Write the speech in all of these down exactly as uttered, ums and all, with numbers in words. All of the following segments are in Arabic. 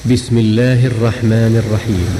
بسم الله الرحمن الرحيم.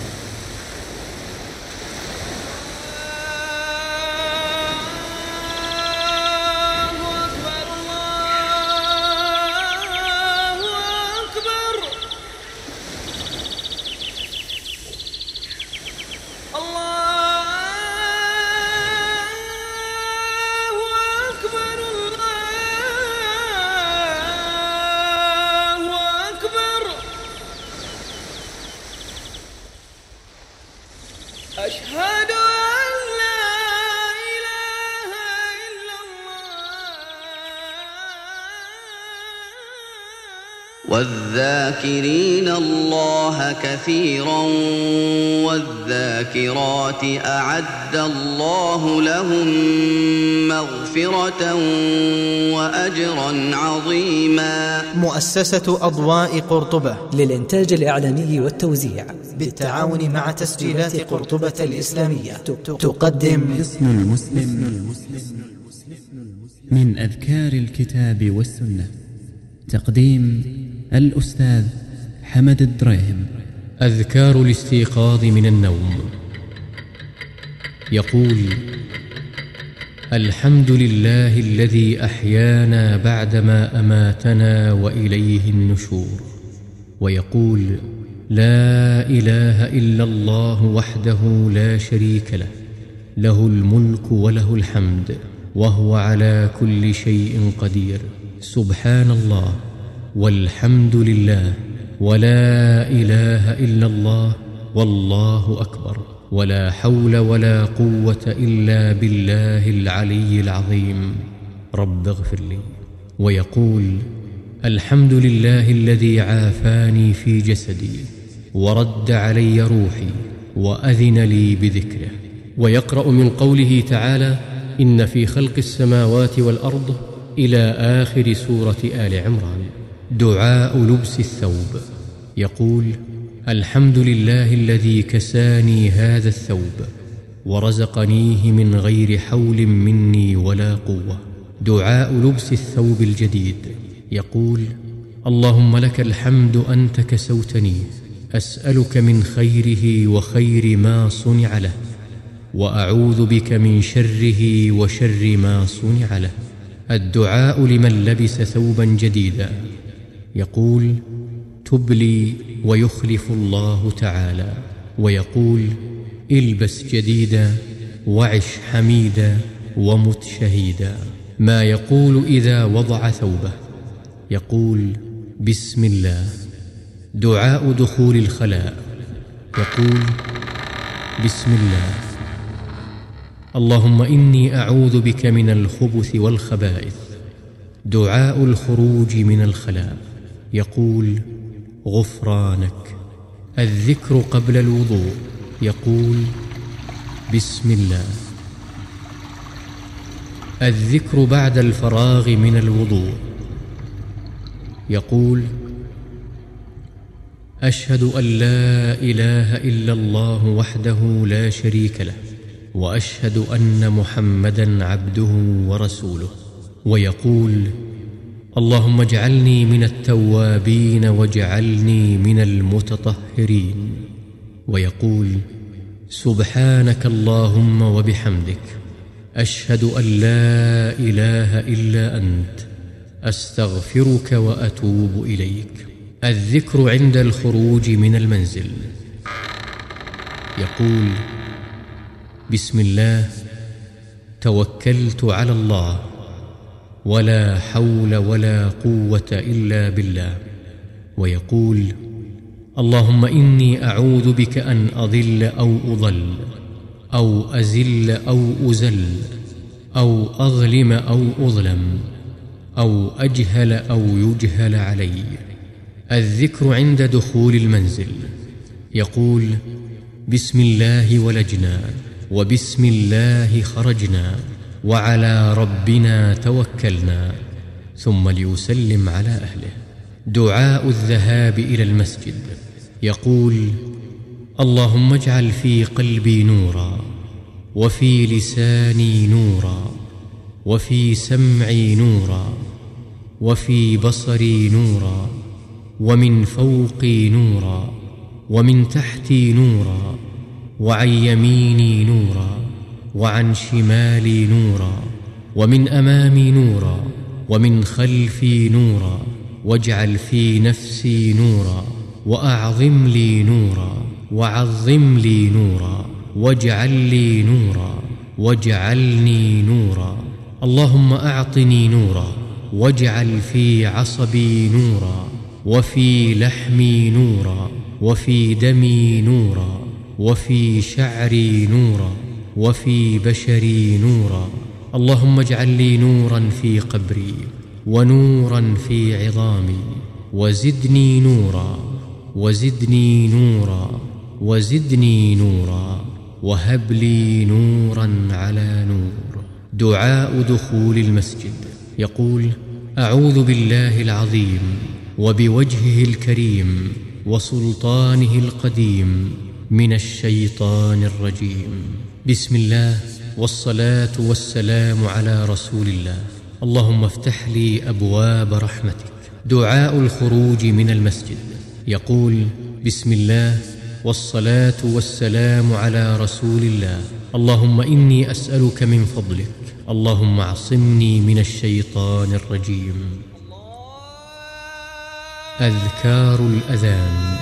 أشهد أن لا إله إلا الله والذاكرين الله كثيرا والذاكرات أعد الله لهم مغفرة وأجرا عظيما. مؤسسة أضواء قرطبة للإنتاج الإعلامي والتوزيع بالتعاون مع تسجيلات قرطبة الإسلامية تقدم حصن المسلم من أذكار الكتاب والسنة. تقديم الأستاذ حمد الدريهم. أذكار الاستيقاظ من النوم. يقول: الحمد لله الذي أحيانا بعدما أماتنا وإليه النشور. ويقول: لا إله إلا الله وحده لا شريك له، له الملك وله الحمد وهو على كل شيء قدير. سبحان الله والحمد لله ولا إله إلا الله والله أكبر، ولا حول ولا قوة إلا بالله العلي العظيم. رب اغفر لي. ويقول: الحمد لله الذي عافاني في جسدي ورد علي روحي وأذن لي بذكره. ويقرأ من قوله تعالى: إن في خلق السماوات والأرض إلى آخر سورة آل عمران. دعاء لبس الثوب. يقول: الحمد لله الذي كساني هذا الثوب ورزقنيه من غير حول مني ولا قوة. دعاء لبس الثوب الجديد. يقول: اللهم لك الحمد أنت كسوتني، أسألك من خيره وخير ما صنع له، وأعوذ بك من شره وشر ما صنع له. الدعاء لمن لبس ثوبا جديدا. يقول: تب لي ويخلف الله تعالى. ويقول: البس جديدا وعش حميدا ومت شهيدا. ما يقول إذا وضع ثوبه. يقول: بسم الله. دعاء دخول الخلاء. يقول: بسم الله. اللهم إني أعوذ بك من الخبث والخبائث. دعاء الخروج من الخلاء. يقول: غفرانك. الذكر قبل الوضوء. يقول: بسم الله. الذكر بعد الفراغ من الوضوء. يقول: أشهد أن لا إله إلا الله وحده لا شريك له، وأشهد أن محمدًا عبده ورسوله. ويقول: اللهم اجعلني من التوابين واجعلني من المتطهرين. ويقول: سبحانك اللهم وبحمدك، أشهد أن لا إله إلا أنت، أستغفرك وأتوب إليك. الذكر عند الخروج من المنزل. يقول: بسم الله، توكلت على الله، ولا حول ولا قوة إلا بالله. ويقول: اللهم إني أعوذ بك أن أضل أو أضل، أو أزل أو أزل، أو أظلم أو أظلم، أو أجهل أو يجهل علي. الذكر عند دخول المنزل. يقول: بسم الله ولجنا، وبسم الله خرجنا، وعلى ربنا توكلنا. ثم ليسلم على أهله. دعاء الذهاب إلى المسجد. يقول: اللهم اجعل في قلبي نورا، وفي لساني نورا، وفي سمعي نورا، وفي بصري نورا، ومن فوقي نورا، ومن تحتي نورا، وعن يميني نورا، وعن شمالي نورا، ومن أمامي نورا، ومن خلفي نورا، واجعل في نفسي نورا، وأعظم لي نورا، وعظم لي نورا، واجعل لي نورا، واجعلني نورا. اللهم أعطني نورا، واجعل في عصبي نورا، وفي لحمي نورا، وفي دمي نورا، وفي شعري نورا، وفي بشري نورا. اللهم اجعل لي نورا في قبري، ونورا في عظامي، وزدني نورا، وزدني نورا، وزدني نورا، وهب لي نورا على نور. دعاء دخول المسجد. يقول: أعوذ بالله العظيم وبوجهه الكريم وسلطانه القديم من الشيطان الرجيم. بسم الله، والصلاة والسلام على رسول الله. اللهم افتح لي أبواب رحمتك. دعاء الخروج من المسجد. يقول: بسم الله، والصلاة والسلام على رسول الله. اللهم إني أسألك من فضلك، اللهم اعصمني من الشيطان الرجيم. أذكار الأذان.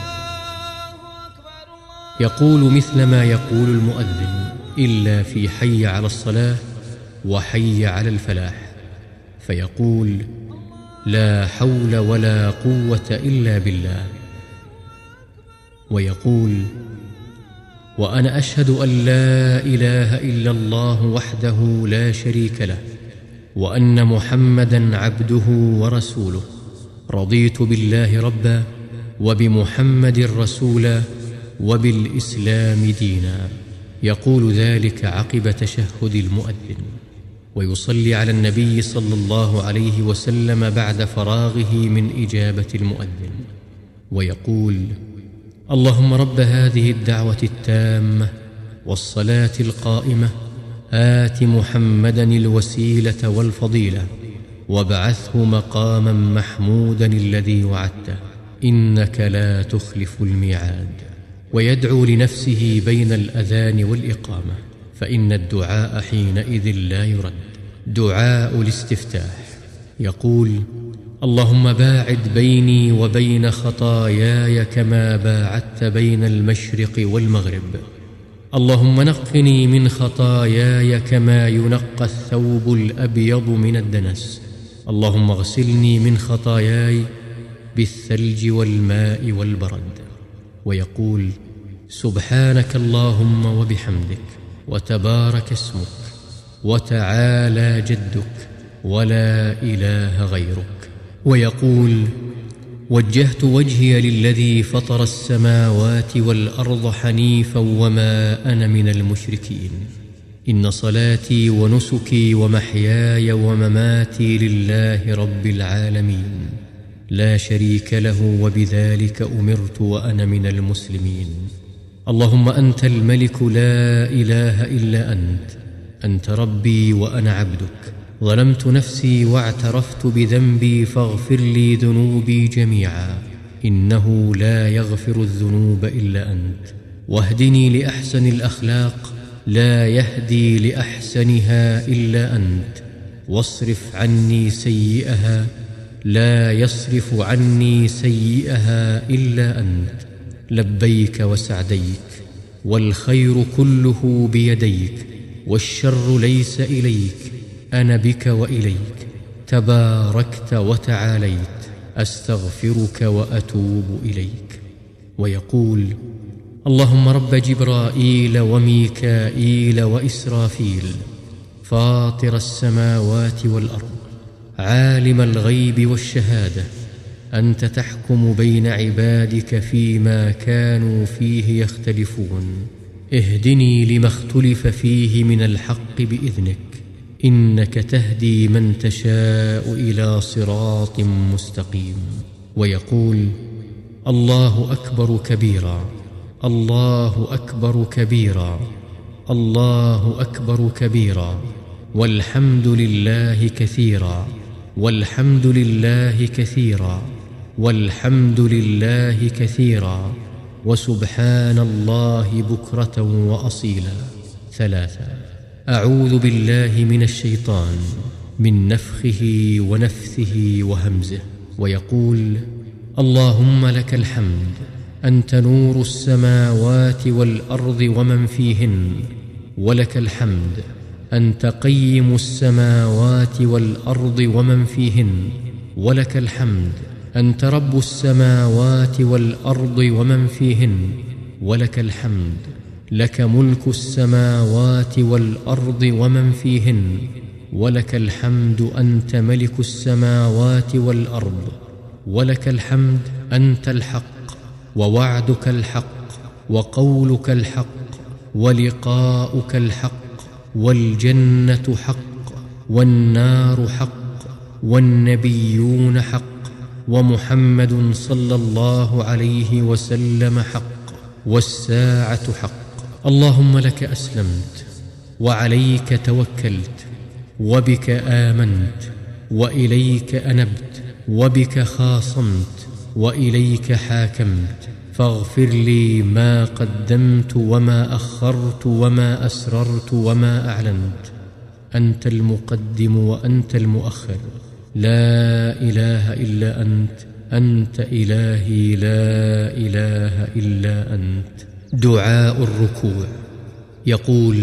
يقول مثل ما يقول المؤذن، إلا في حي على الصلاة وحي على الفلاح، فيقول: لا حول ولا قوة إلا بالله. ويقول: وأنا أشهد أن لا إله إلا الله وحده لا شريك له، وأن محمدًا عبده ورسوله. رضيت بالله ربا، وبمحمد رسولا، وبالإسلام دينا. يقول ذلك عقب تشهد المؤذن، ويصلي على النبي صلى الله عليه وسلم بعد فراغه من إجابة المؤذن، ويقول: اللهم رب هذه الدعوة التامة والصلاة القائمة، آت محمدًا الوسيلة والفضيلة، وابعثه مقامًا محمودًا الذي وعدته، إنك لا تخلف الميعاد. ويدعو لنفسه بين الأذان والإقامة، فإن الدعاء حينئذ لا يرد. دعاء الاستفتاح. يقول: اللهم باعد بيني وبين خطاياي كما باعدت بين المشرق والمغرب. اللهم نقني من خطاياي كما ينقى الثوب الأبيض من الدنس. اللهم اغسلني من خطاياي بالثلج والماء والبرد. ويقول: سبحانك اللهم وبحمدك، وتبارك اسمك، وتعالى جدك، ولا إله غيرك. ويقول: وجهت وجهي للذي فطر السماوات والأرض حنيفا وما أنا من المشركين. إن صلاتي ونسكي ومحياي ومماتي لله رب العالمين، لا شريك له، وبذلك أمرت وأنا من المسلمين. اللهم أنت الملك لا إله إلا أنت، أنت ربي وأنا عبدك، ظلمت نفسي واعترفت بذنبي، فاغفر لي ذنوبي جميعا، إنه لا يغفر الذنوب إلا أنت. واهدني لأحسن الأخلاق، لا يهدي لأحسنها إلا أنت. واصرف عني سيئها، لا يصرف عني سيئها إلا أنت. لبيك وسعديك، والخير كله بيديك، والشر ليس إليك، أنا بك وإليك. تباركت وتعاليت، أستغفرك وأتوب إليك. ويقول: اللهم رب جبرائيل وميكائيل وإسرافيل، فاطر السماوات والأرض، عالم الغيب والشهادة، أنت تحكم بين عبادك فيما كانوا فيه يختلفون. اهدني لما اختلف فيه من الحق بإذنك، إنك تهدي من تشاء إلى صراط مستقيم. ويقول: الله أكبر كبيرا، الله أكبر كبيرا، الله أكبر كبيرا، والحمد لله كثيرا، والحمد لله كثيرا، والحمد لله كثيرا وسبحان الله بكرة وأصيلا ثلاثا. أعوذ بالله من الشيطان من نفخه ونفثه وهمزه. ويقول: اللهم لك الحمد، أنت نور السماوات والأرض ومن فيهن، ولك الحمد، أنت قيم السماوات والأرض ومن فيهن، ولك الحمد، أنت رب السماوات والأرض ومن فيهن، ولك الحمد، لك ملك السماوات والأرض ومن فيهن، ولك الحمد، أنت ملك السماوات والأرض، ولك الحمد، أنت الحق، ووعدك الحق، وقولك الحق، ولقاؤك الحق، والجنة حق، والنار حق، والنبيون حق، ومحمد صلى الله عليه وسلم حق، والساعة حق. اللهم لك أسلمت، وعليك توكلت، وبك آمنت، وإليك أنبت، وبك خاصمت، وإليك حاكمت، فاغفر لي ما قدمت وما أخرت وما أسررت وما أعلنت. أنت المقدم وأنت المؤخر، لا إله إلا أنت، أنت إلهي لا إله إلا أنت. دعاء الركوع. يقول: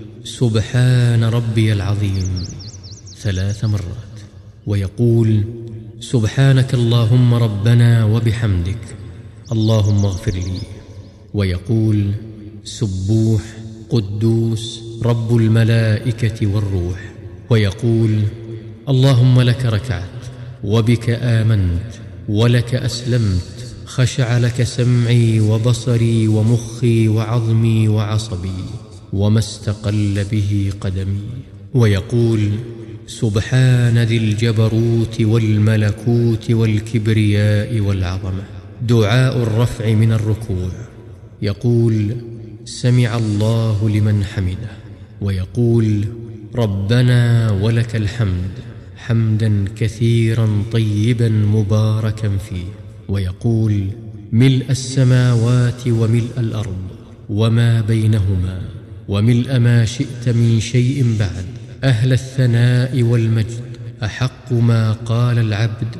سبحان ربي العظيم ثلاث مرات. ويقول: سبحانك اللهم ربنا وبحمدك، اللهم اغفر لي. ويقول: سبوح قدوس رب الملائكة والروح. ويقول: اللهم لك ركعت، وبك آمنت، ولك أسلمت، خشع لك سمعي وبصري ومخي وعظمي وعصبي، وما استقل به قدمي. ويقول: سبحان ذي الجبروت والملكوت والكبرياء والعظمة. دعاء الرفع من الركوع. يقول: سمع الله لمن حمده. ويقول: ربنا ولك الحمد حمدا كثيرا طيبا مباركا فيه. ويقول: ملء السماوات وملء الأرض وما بينهما وملء ما شئت من شيء بعد، أهل الثناء والمجد، أحق ما قال العبد،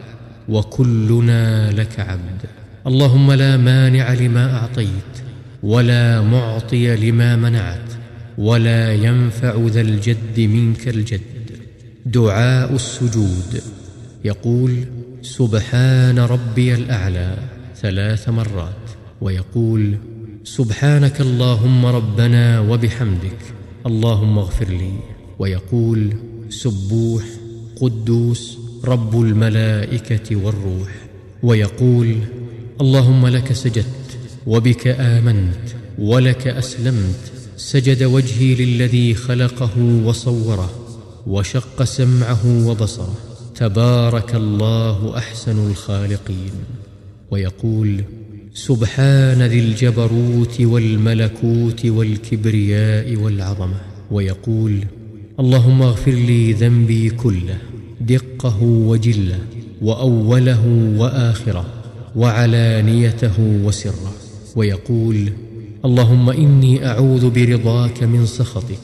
وكلنا لك عبد. اللهم لا مانع لما أعطيت، ولا معطي لما منعت، ولا ينفع ذا الجد منك الجد. دعاء السجود. يقول: سبحان ربي الأعلى ثلاث مرات. ويقول: سبحانك اللهم ربنا وبحمدك، اللهم اغفر لي. ويقول: سبوح قدوس رب الملائكة والروح. ويقول: اللهم لك سجدت، وبك آمنت، ولك أسلمت، سجد وجهي للذي خلقه وصوره، وشق سمعه وبصره، تبارك الله أحسن الخالقين. ويقول: سبحان ذي الجبروت والملكوت والكبرياء والعظمة. ويقول: اللهم اغفر لي ذنبي كله، دقه وجله، وأوله وآخره، وعلانيته وسره. ويقول: اللهم إني أعوذ برضاك من سخطك،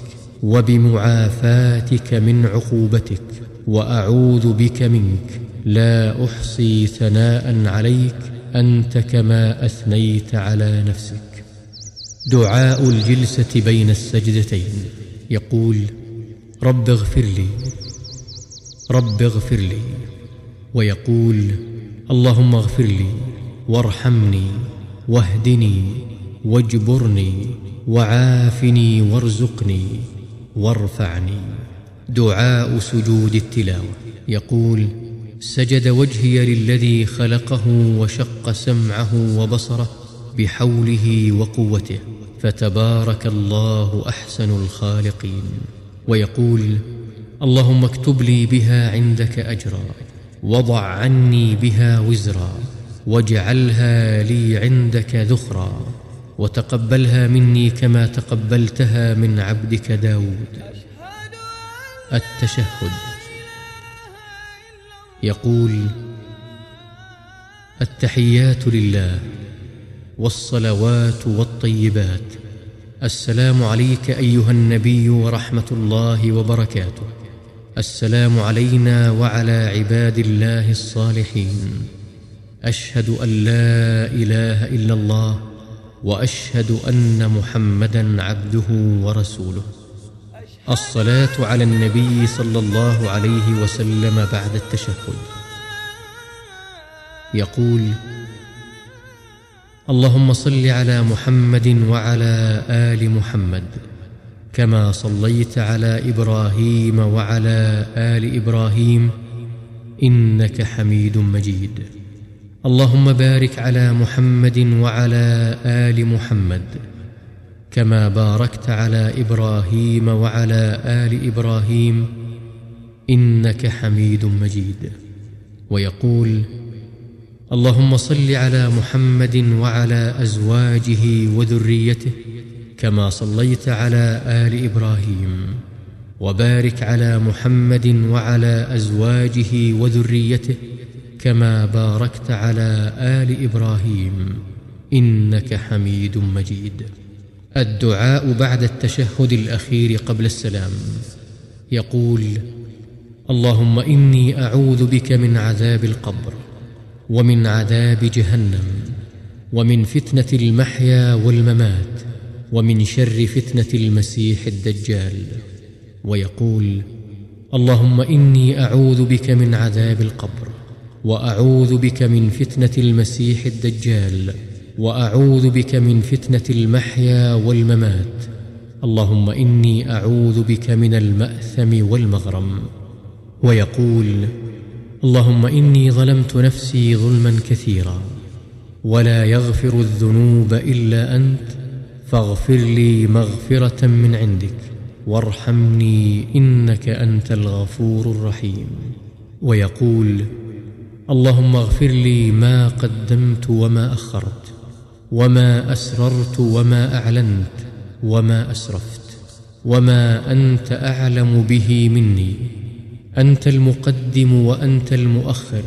وبمعافاتك من عقوبتك، وأعوذ بك منك، لا أحصي ثناء عليك أنت كما أثنيت على نفسك. دعاء الجلسة بين السجدتين. يقول: رب اغفر لي، رب اغفر لي. ويقول: اللهم اغفر لي، وارحمني، واهدني، واجبرني، وعافني، وارزقني، وارفعني. دعاء سجود التلاوة. يقول: سجد وجهي للذي خلقه وشق سمعه وبصره بحوله وقوته، فتبارك الله أحسن الخالقين. ويقول: اللهم اكتب لي بها عندك أجرا، وضع عني بها وزرا، واجعلها لي عندك ذخرا، وتقبلها مني كما تقبلتها من عبدك داود. التشهد. يقول: التحيات لله والصلوات والطيبات. السلام عليك أيها النبي ورحمة الله وبركاته. السلام علينا وعلى عباد الله الصالحين. أشهد أن لا إله إلا الله وأشهد أن محمدًا عبده ورسوله. الصلاة على النبي صلى الله عليه وسلم بعد التشهد. يقول: اللهم صل على محمد وعلى آل محمد كما صليت على إبراهيم وعلى آل إبراهيم إنك حميد مجيد. اللهم بارك على محمد وعلى آل محمد كما باركت على إبراهيم وعلى آل إبراهيم إنك حميد مجيد. ويقول: اللهم صل على محمد وعلى أزواجه وذريته كما صليت على آل إبراهيم، وبارك على محمد وعلى أزواجه وذريته كما باركت على آل إبراهيم إنك حميد مجيد. الدعاء بعد التشهد الأخير قبل السلام. يقول: اللهم إني أعوذ بك من عذاب القبر ومن عذاب جهنم ومن فتنة المحيا والممات ومن شر فتنة المسيح الدجال. ويقول: اللهم إني أعوذ بك من عذاب القبر وأعوذ بك من فتنة المسيح الدجال وأعوذ بك من فتنة المحيا والممات. اللهم إني أعوذ بك من المأثم والمغرم. ويقول: اللهم إني ظلمت نفسي ظلما كثيرا ولا يغفر الذنوب إلا أنت فاغفر لي مغفرة من عندك وارحمني إنك أنت الغفور الرحيم. ويقول: اللهم اغفر لي ما قدمت وما أخرت وما أسررت وما أعلنت وما أسرفت وما أنت أعلم به مني. أنت المقدم وأنت المؤخر،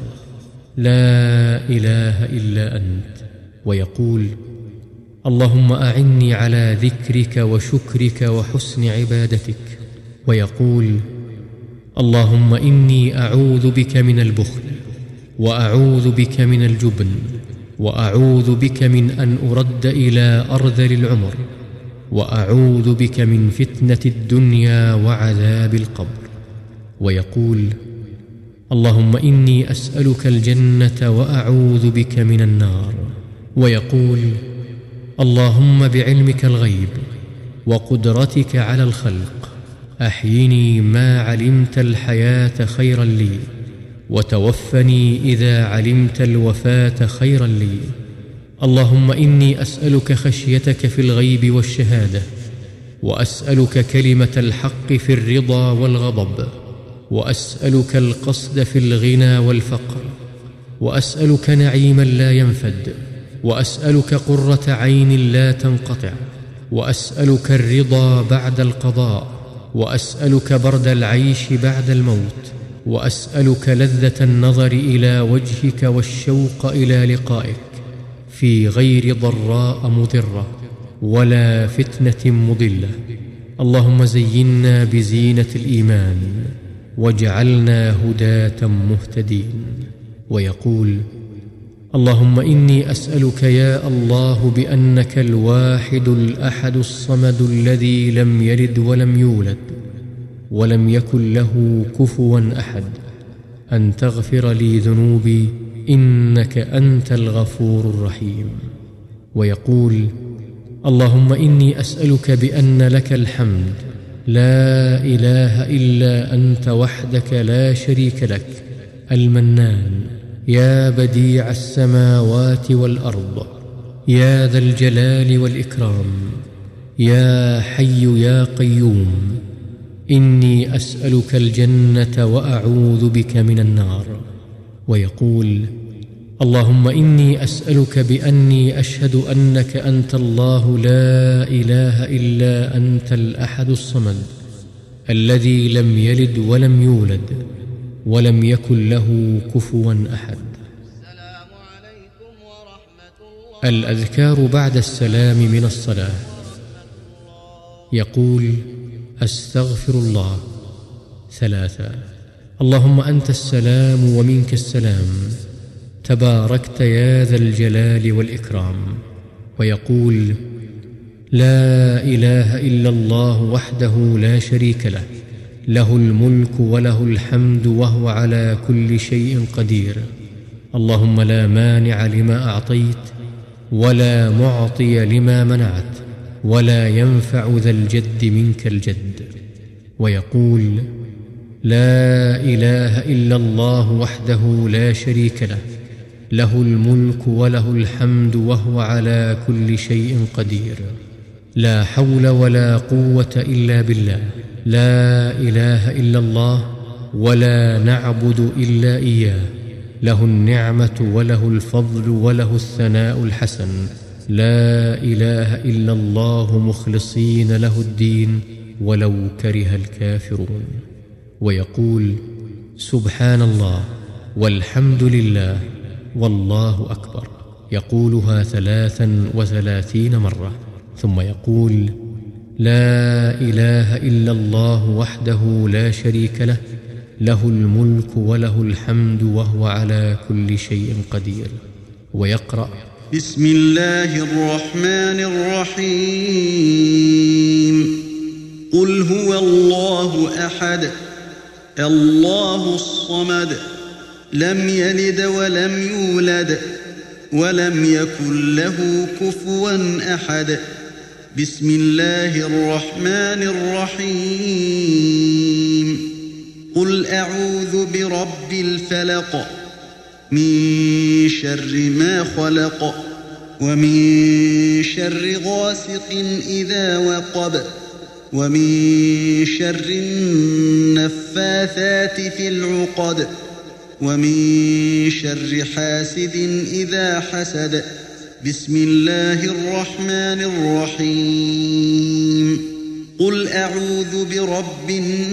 لا إله إلا أنت. ويقول: اللهم أعني على ذكرك وشكرك وحسن عبادتك. ويقول: اللهم إني أعوذ بك من البخل وأعوذ بك من الجبن وأعوذ بك من أن أرد إلى أرذل العمر وأعوذ بك من فتنة الدنيا وعذاب القبر. ويقول: اللهم إني أسألك الجنة وأعوذ بك من النار. ويقول: اللهم بعلمك الغيب وقدرتك على الخلق أحيني ما علمت الحياة خيرا لي وتوفني إذا علمت الوفاة خيرا لي. اللهم إني أسألك خشيتك في الغيب والشهادة، وأسألك كلمة الحق في الرضا والغضب، وأسألك القصد في الغنى والفقر، وأسألك نعيما لا ينفد، وأسألك قرة عين لا تنقطع، وأسألك الرضا بعد القضاء، وأسألك برد العيش بعد الموت، وأسألك لذة النظر إلى وجهك والشوق إلى لقائك في غير ضراء مضرة ولا فتنة مضلة. اللهم زينا بزينة الإيمان واجعلنا هداة مهتدين. ويقول: اللهم إني أسألك يا الله بأنك الواحد الأحد الصمد الذي لم يلد ولم يولد ولم يكن له كفوا أحد أن تغفر لي ذنوبي إنك أنت الغفور الرحيم. ويقول: اللهم إني أسألك بأن لك الحمد لا إله إلا أنت وحدك لا شريك لك المنان، يا بديع السماوات والأرض، يا ذا الجلال والإكرام، يا حي يا قيوم، إني أسألك الجنة وأعوذ بك من النار. ويقول: اللهم إني أسألك بأني أشهد أنك أنت الله لا إله إلا أنت الأحد الصمد الذي لم يلد ولم يولد ولم يكن له كفوا أحد. السلام عليك الأذكار بعد السلام من الصلاة. يقول: أستغفر الله ثلاثا. اللهم أنت السلام ومنك السلام، تباركت يا ذا الجلال والإكرام. ويقول: لا إله إلا الله وحده لا شريك له، له الملك وله الحمد وهو على كل شيء قدير. اللهم لا مانع لما أعطيت ولا معطي لما منعت ولا ينفع ذا الجد منك الجد. ويقول: لا إله إلا الله وحده لا شريك له، له الملك وله الحمد وهو على كل شيء قدير. لا حول ولا قوة إلا بالله، لا إله إلا الله ولا نعبد إلا إياه، له النعمة وله الفضل وله الثناء الحسن. لا إله إلا الله مخلصين له الدين ولو كره الكافرون. ويقول: سبحان الله والحمد لله والله أكبر، يقولها ثلاثا وثلاثين مرة. ثم يقول: لا إله إلا الله وحده لا شريك له، له الملك وله الحمد وهو على كل شيء قدير. ويقرأ: بسم الله الرحمن الرحيم. قل هو الله أحد، الله الصمد، لم يلد ولم يولد ولم يكن له كفوا أحد. بسم الله الرحمن الرحيم. قل أعوذ برب الفلق، من شر ما خلق، ومن شر غاسق إذا وقب، ومن شر النفاثات في العقد، ومن شر حاسد إذا حسد. بسم الله الرحمن الرحيم. قل أعوذ برب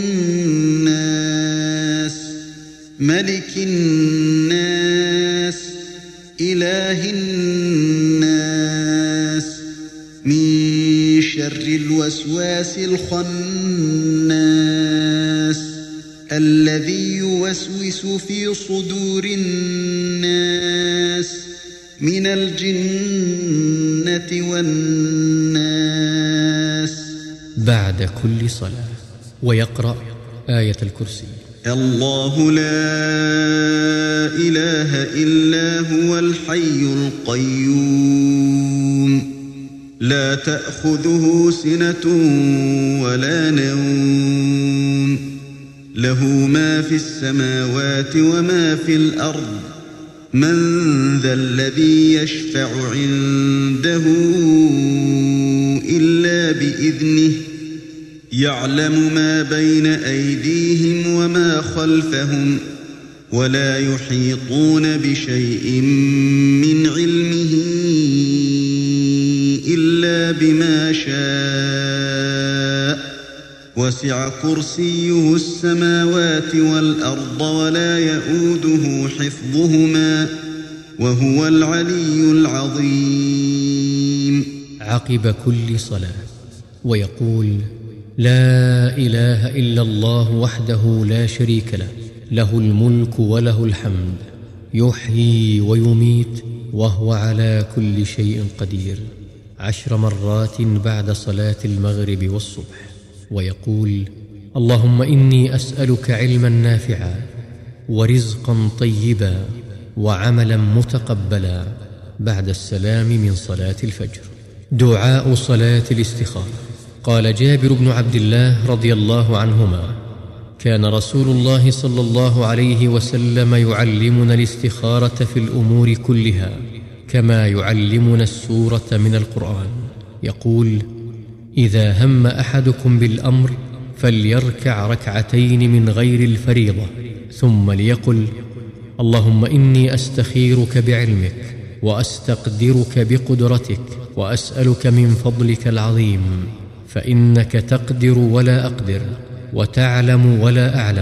الناس، ملك الناس، إله الناس، من شر الوسواس الخناس، الذي يوسوس في صدور الناس من الجنة والناس. بعد كل صلاة. ويقرأ آية الكرسي. الله لا إله إلا هو الحي القيوم، لا تأخذه سنة ولا نوم، له ما في السماوات وما في الأرض. من ذا الذي يشفع عنده إلا بإذنه، يعلم ما بين أيديهم وما خلفهم، ولا يحيطون بشيء من علمه إلا بما شاء. وسع كرسيه السماوات والأرض ولا يؤوده حفظهما، وهو العلي العظيم. عقب كل صلاة. ويقول: لا إله إلا الله وحده لا شريك له، له الملك وله الحمد، يحيي ويميت وهو على كل شيء قدير، عشر مرات بعد صلاة المغرب والصبح. ويقول: اللهم إني أسألك علما نافعا ورزقا طيبا وعملا متقبلا، بعد السلام من صلاة الفجر. دعاء صلاة الاستخارة. قال جابر بن عبد الله رضي الله عنهما: كان رسول الله صلى الله عليه وسلم يعلمنا الاستخارة في الأمور كلها كما يعلمنا السورة من القرآن. يقول: إذا هم أحدكم بالأمر فليركع ركعتين من غير الفريضة، ثم ليقل: اللهم إني أستخيرك بعلمك وأستقدرك بقدرتك وأسألك من فضلك العظيم، فإنك تقدر ولا أقدر وتعلم ولا أعلم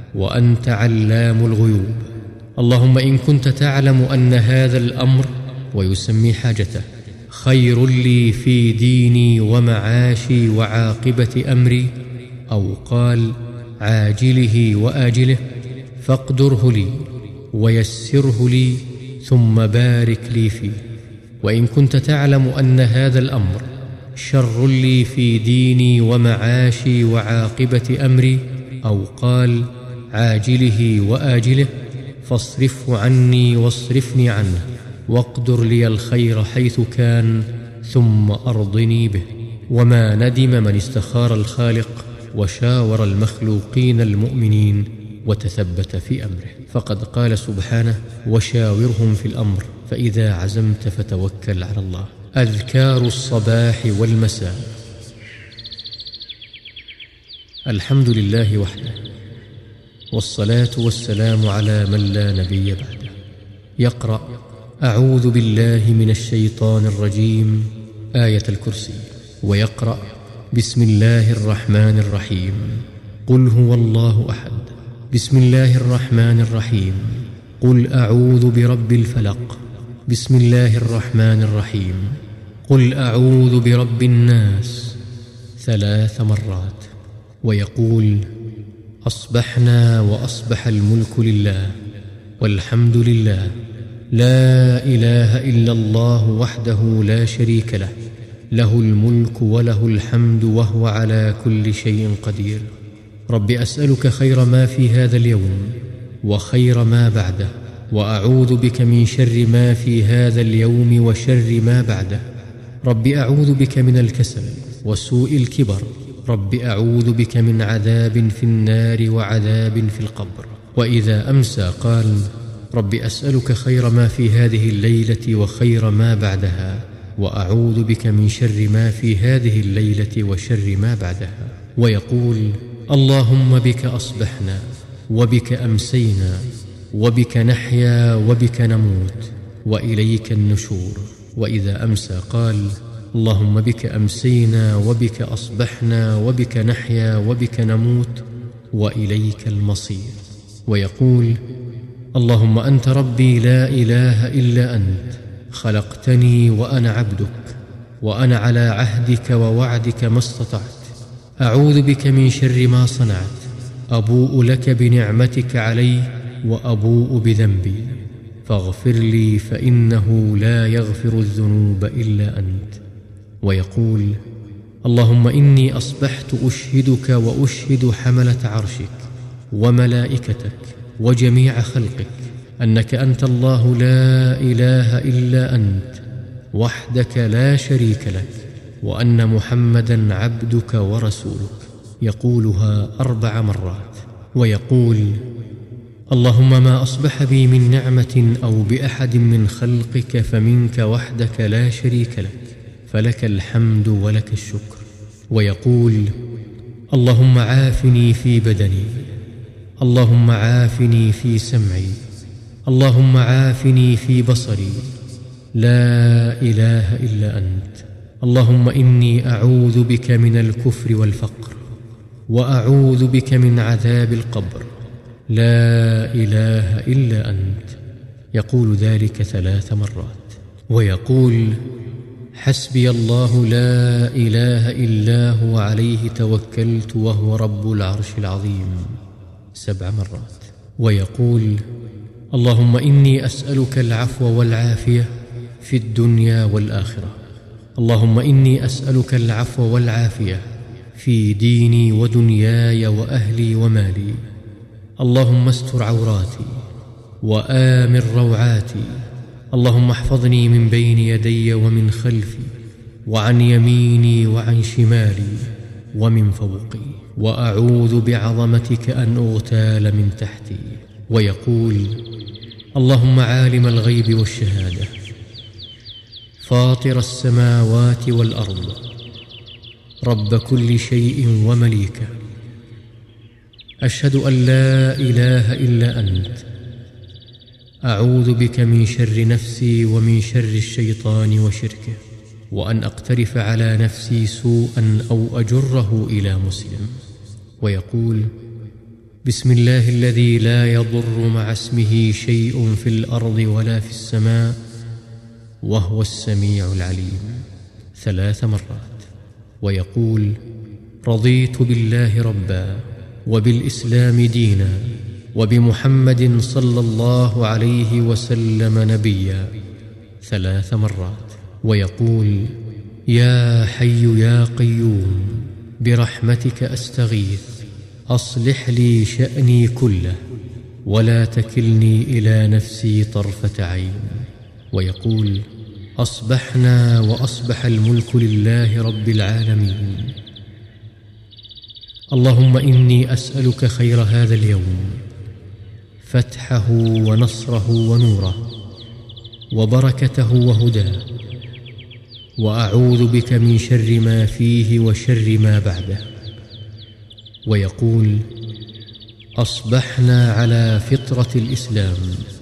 وأنت علام الغيوب. اللهم إن كنت تعلم أن هذا الأمر ويسمي حاجته: خير لي في ديني ومعاشي وعاقبة أمري، أو قال عاجله وآجله، فاقدره لي ويسره لي ثم بارك لي فيه. وإن كنت تعلم أن هذا الأمر شر لي في ديني ومعاشي وعاقبة أمري، أو قال عاجله وآجله، فاصرفه عني واصرفني عنه، واقدر لي الخير حيث كان، ثم أرضني به. وما ندم من استخار الخالق وشاور المخلوقين المؤمنين وتثبت في أمره، فقد قال سبحانه: وشاورهم في الأمر فإذا عزمت فتوكل على الله. أذكار الصباح والمساء. الحمد لله وحده، والصلاة والسلام على من لا نبي بعده. يقرأ: أعوذ بالله من الشيطان الرجيم، آية الكرسي، ويقرأ: بسم الله الرحمن الرحيم، قل هو الله أحد، بسم الله الرحمن الرحيم، قل أعوذ برب الفلق، بسم الله الرحمن الرحيم، قل أعوذ برب الناس، ثلاث مرات. ويقول: أصبحنا وأصبح الملك لله، والحمد لله، لا إله إلا الله وحده لا شريك له، له الملك وله الحمد وهو على كل شيء قدير. رب أسألك خير ما في هذا اليوم وخير ما بعده، وأعوذ بك من شر ما في هذا اليوم وشر ما بعده. رب أعوذ بك من الكسل وسوء الكبر. رب أعوذ بك من عذاب في النار وعذاب في القبر. وإذا أمسى قال: رب أسألك خير ما في هذه الليلة وخير ما بعدها، وأعوذ بك من شر ما في هذه الليلة وشر ما بعدها. ويقول: اللهم بك أصبحنا وبك أمسينا وبك نحيا وبك نموت وإليك النشور. وإذا أمسى قال: اللهم بك أمسينا وبك أصبحنا وبك نحيا وبك نموت وإليك المصير. ويقول: اللهم أنت ربي لا إله إلا أنت، خلقتني وأنا عبدك، وأنا على عهدك ووعدك ما استطعت. أعوذ بك من شر ما صنعت، أبوء لك بنعمتك علي وأبوء بذنبي، فاغفر لي فإنه لا يغفر الذنوب إلا أنت. ويقول: اللهم إني أصبحت أشهدك وأشهد حملة عرشك وملائكتك وجميع خلقك أنك أنت الله لا إله إلا أنت وحدك لا شريك لك، وأن محمدًا عبدك ورسولك. يقولها أربع مرات. ويقول: اللهم ما أصبح بي من نعمة أو بأحد من خلقك فمنك وحدك لا شريك لك، فلك الحمد ولك الشكر. ويقول: اللهم عافني في بدني، اللهم عافني في سمعي، اللهم عافني في بصري، لا إله إلا أنت. اللهم إني أعوذ بك من الكفر والفقر، وأعوذ بك من عذاب القبر، لا إله إلا أنت. يقول ذلك ثلاث مرات. ويقول: حسبي الله لا إله إلا هو عليه توكلت وهو رب العرش العظيم، سبع مرات. ويقول: اللهم إني أسألك العفو والعافية في الدنيا والآخرة. اللهم إني أسألك العفو والعافية في ديني ودنياي وأهلي ومالي. اللهم استر عوراتي وآمن روعاتي. اللهم احفظني من بين يدي ومن خلفي وعن يميني وعن شمالي ومن فوقي، وأعوذ بعظمتك أن أغتال من تحتي. ويقول: اللهم عالم الغيب والشهادة، فاطر السماوات والأرض، رب كل شيء ومليكه، أشهد أن لا إله إلا أنت، أعوذ بك من شر نفسي ومن شر الشيطان وشركه، وأن أقترف على نفسي سوءا أو أجره إلى مسلم. ويقول: بسم الله الذي لا يضر مع اسمه شيء في الأرض ولا في السماء، وهو السميع العليم ثلاث مرات، ويقول رضيت بالله ربا وبالإسلام دينا وبمحمد صلى الله عليه وسلم نبيا ثلاث مرات، ويقول يا حي يا قيوم برحمتك أستغيث أصلح لي شأني كله ولا تكلني إلى نفسي طرفة عين، ويقول أصبحنا وأصبح الملك لله رب العالمين. اللهم إني أسألك خير هذا اليوم، فتحه ونصره ونوره وبركته وهداه، وأعوذ بك من شر ما فيه وشر ما بعده. ويقول أصبحنا على فطرة الإسلام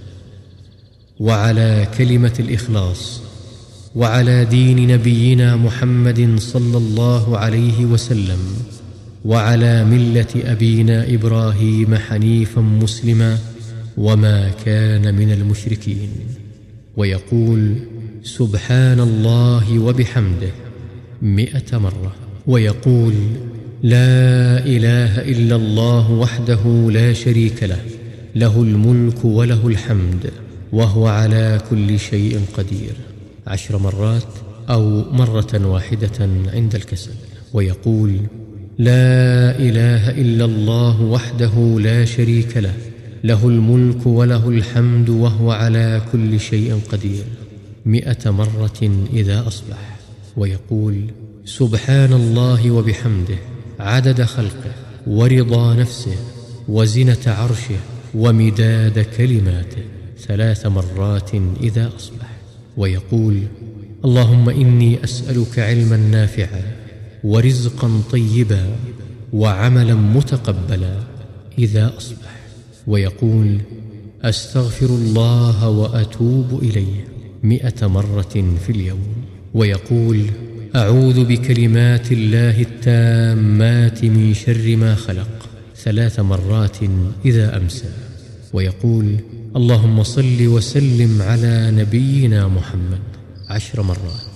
وعلى كلمة الإخلاص وعلى دين نبينا محمد صلى الله عليه وسلم وعلى ملة أبينا إبراهيم حنيفا مسلما وما كان من المشركين. ويقول سبحان الله وبحمده مئة مرة، ويقول لا إله إلا الله وحده لا شريك له، له الملك وله الحمد وهو على كل شيء قدير عشر مرات أو مرة واحدة عند الكسل. ويقول لا إله إلا الله وحده لا شريك له، له الملك وله الحمد وهو على كل شيء قدير مئة مرة إذا أصبح. ويقول سبحان الله وبحمده عدد خلقه ورضا نفسه وزنة عرشه ومداد كلماته ثلاث مرات إذا أصبح. ويقول اللهم إني أسألك علما نافعا ورزقا طيبا وعملا متقبلا إذا أصبح. ويقول أستغفر الله وأتوب إليه مئة مرة في اليوم. ويقول أعوذ بكلمات الله التامات من شر ما خلق ثلاث مرات إذا أمسى. ويقول اللهم صل وسلم على نبينا محمد عشر مرات.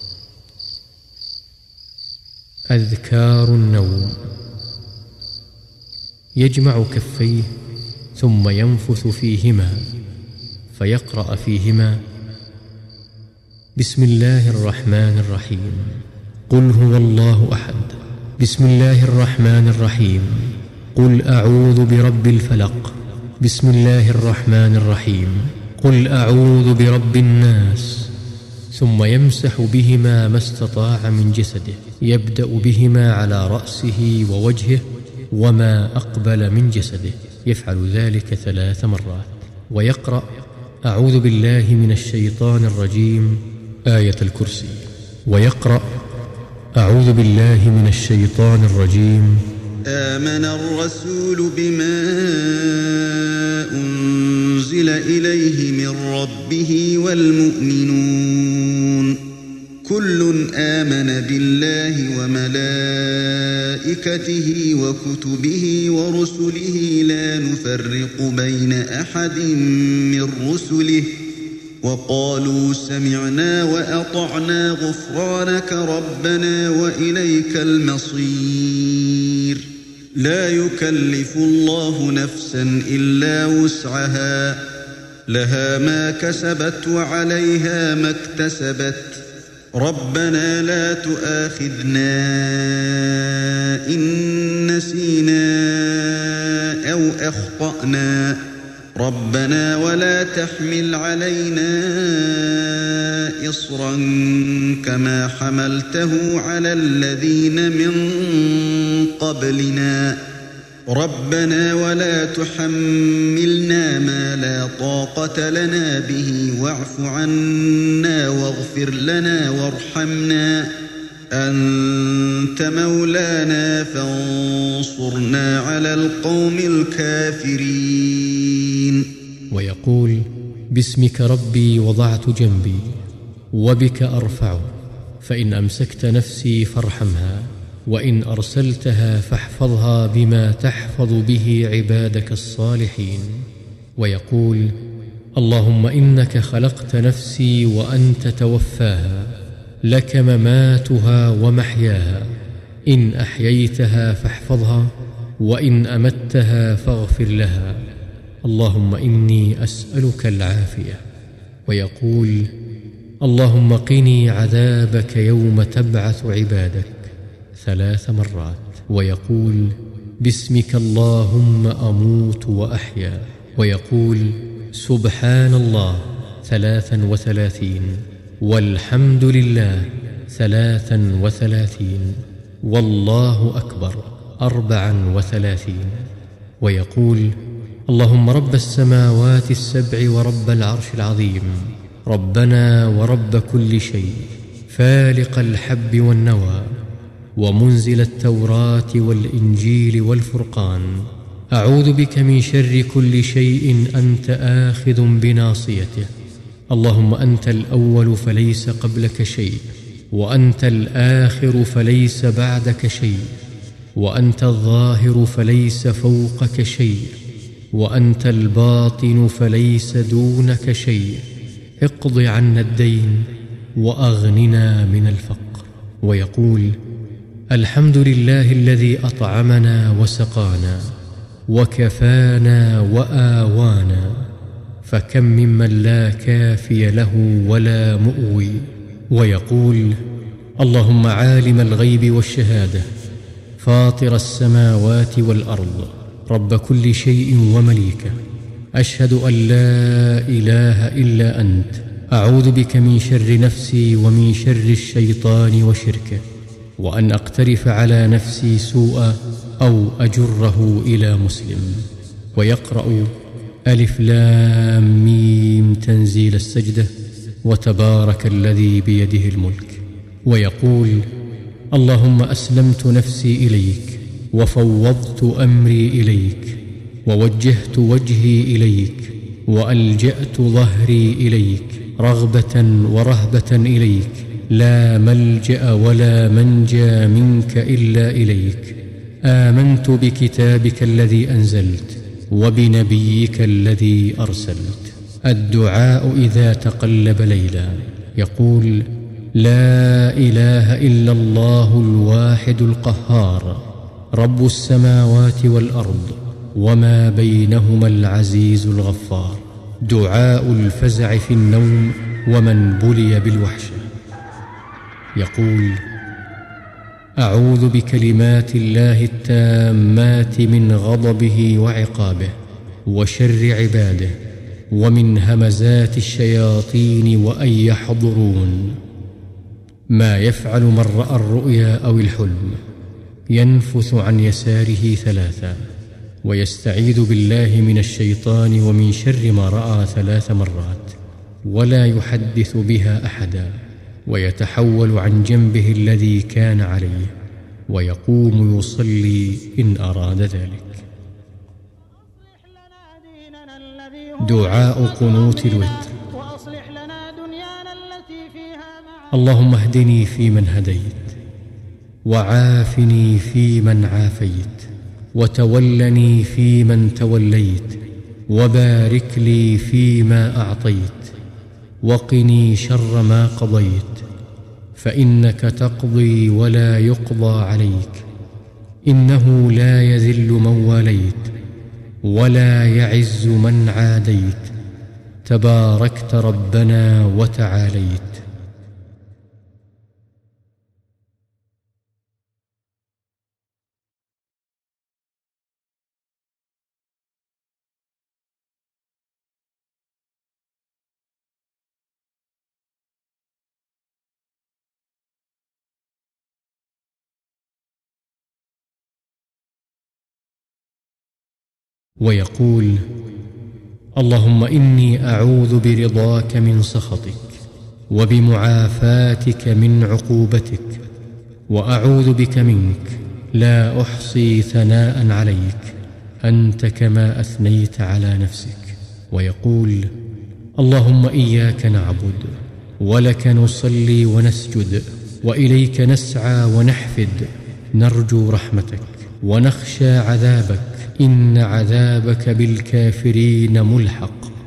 أذكار النوم. يجمع كفيه ثم ينفث فيهما فيقرأ فيهما بسم الله الرحمن الرحيم، قل هو الله أحد، بسم الله الرحمن الرحيم، قل أعوذ برب الفلق، بسم الله الرحمن الرحيم، قل أعوذ برب الناس. ثم يمسح بهما ما استطاع من جسده، يبدأ بهما على رأسه ووجهه وما أقبل من جسده، يفعل ذلك ثلاث مرات. ويقرأ أعوذ بالله من الشيطان الرجيم آية الكرسي. ويقرأ أعوذ بالله من الشيطان الرجيم آمن الرسول بما أنزل إليه من ربه والمؤمنون كل آمن بالله وملائكته وكتبه ورسله لا نفرق بين أحد من رسله وقالوا سمعنا وأطعنا غفرانك ربنا وإليك المصير. لا يكلف الله نفسا إلا وسعها، لها ما كسبت وعليها ما اكتسبت. ربنا لا تؤاخذنا إن نسينا أو أخطأنا، ربنا ولا تحمل علينا إصرا كما حملته على الذين من قبلنا، ربنا ولا تحملنا ما لا طاقة لنا به واعف عنا واغفر لنا وارحمنا، أنت مولانا فانصرنا على القوم الكافرين. ويقول باسمك ربي وضعت جنبي وبك أرفع، فإن أمسكت نفسي فارحمها، وإن أرسلتها فاحفظها بما تحفظ به عبادك الصالحين. ويقول اللهم إنك خلقت نفسي وأنت توفاها، لك مماتها ومحياها، إن أحييتها فاحفظها، وإن أمتها فاغفر لها. اللهم إني أسألك العافية. ويقول: اللهم قني عذابك يوم تبعث عبادك ثلاث مرات. ويقول: باسمك اللهم أموت وأحيا. ويقول: سبحان الله ثلاثا وثلاثين، والحمد لله ثلاثا وثلاثين، والله أكبر أربعا وثلاثين. ويقول: اللهم رب السماوات السبع ورب العرش العظيم، ربنا ورب كل شيء، فالق الحب والنوى، ومنزل التوراة والإنجيل والفرقان، أعوذ بك من شر كل شيء أنت آخذ بناصيته. اللهم أنت الأول فليس قبلك شيء، وأنت الآخر فليس بعدك شيء، وأنت الظاهر فليس فوقك شيء، وأنت الباطن فليس دونك شيء. اقض عنا الدين وأغننا من الفقر. ويقول: الحمد لله الذي أطعمنا وسقانا وكفانا وآوانا، فكم ممن لا كافي له ولا مؤوي. ويقول: اللهم عالم الغيب والشهادة، فاطر السماوات والأرض، رب كل شيء ومليكه، أشهد أن لا إله إلا أنت، أعوذ بك من شر نفسي ومن شر الشيطان وشركه، وأن أقترف على نفسي سوءا أو أجره إلى مسلم. ويقرأ: ألف لام ميم تنزيل السجدة، وتبارك الذي بيده الملك. ويقول: اللهم أسلمت نفسي إليك، وفوضت أمري إليك، ووجهت وجهي إليك، وألجأت ظهري إليك، رغبة ورهبة إليك، لا ملجأ ولا منجى منك إلا إليك. آمنت بكتابك الذي أنزلت، وبنبيك الذي أرسلت. الدعاء إذا تقلب ليلا يقول: لا إله إلا الله الواحد القهار، رب السماوات والأرض وما بينهما العزيز الغفار. دعاء الفزع في النوم ومن بلي بالوحشة. يقول: أعوذ بكلمات الله التامات من غضبه وعقابه، وشر عباده، ومن همزات الشياطين وأن يحضرون. ما يفعل من رأى الرؤيا أو الحلم: ينفث عن يساره ثلاثا، ويستعيذ بالله من الشيطان ومن شر ما رأى ثلاث مرات، ولا يحدث بها أحدا، ويتحول عن جنبه الذي كان عليه، ويقوم يصلي إن أراد ذلك. دعاء قنوت الوتر. اللهم اهدني فيمن هديت، وعافني فيمن عافيت، وتولني فيمن توليت، وبارك لي فيما أعطيت، وقني شر ما قضيت، فإنك تقضي ولا يقضى عليك، إنه لا يذل من واليت ولا يعز من عاديت، تباركت ربنا وتعاليت. ويقول: اللهم إني أعوذ برضاك من سخطك، وبمعافاتك من عقوبتك، وأعوذ بك منك، لا أحصي ثناء عليك، أنت كما أثنيت على نفسك. ويقول: اللهم إياك نعبد، ولك نصلي ونسجد، وإليك نسعى ونحفد، نرجو رحمتك ونخشى عذابك، إن عذابك بالكافرين ملحق.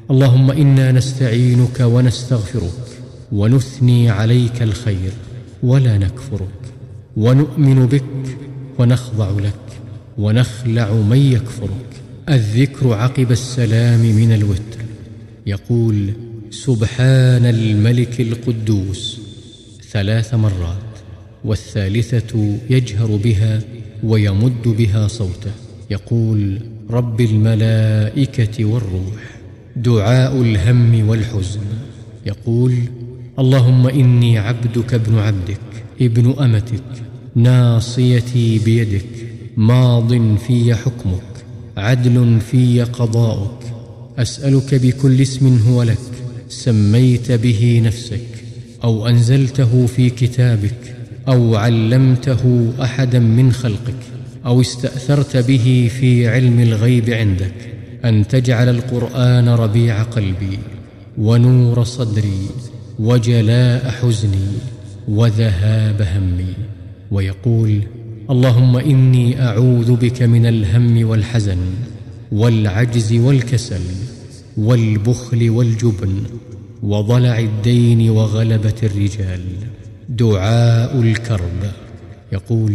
اللهم إنا نستعينك ونستغفرك ونثني عليك الخير ولا نكفرك، ونؤمن بك ونخضع لك ونخلع من يكفرك. الذكر عقب السلام من الوتر يقول سبحان الملك القدوس ثلاث مرات، والثالثة يجهر بها ويمد بها صوته، يقول رب الملائكة والروح. دعاء الهم والحزن يقول اللهم إني عبدك ابن عبدك ابن أمتك، ناصيتي بيدك، ماض في حكمك، عدل في قضاؤك، أسألك بكل اسم هو لك سميت به نفسك أو أنزلته في كتابك أو علمته أحدا من خلقك أو استأثرت به في علم الغيب عندك، أن تجعل القرآن ربيع قلبي ونور صدري وجلاء حزني وذهاب همي. ويقول اللهم إني أعوذ بك من الهم والحزن والعجز والكسل والبخل والجبن وضلع الدين وغلبة الرجال. دعاء الكرب يقول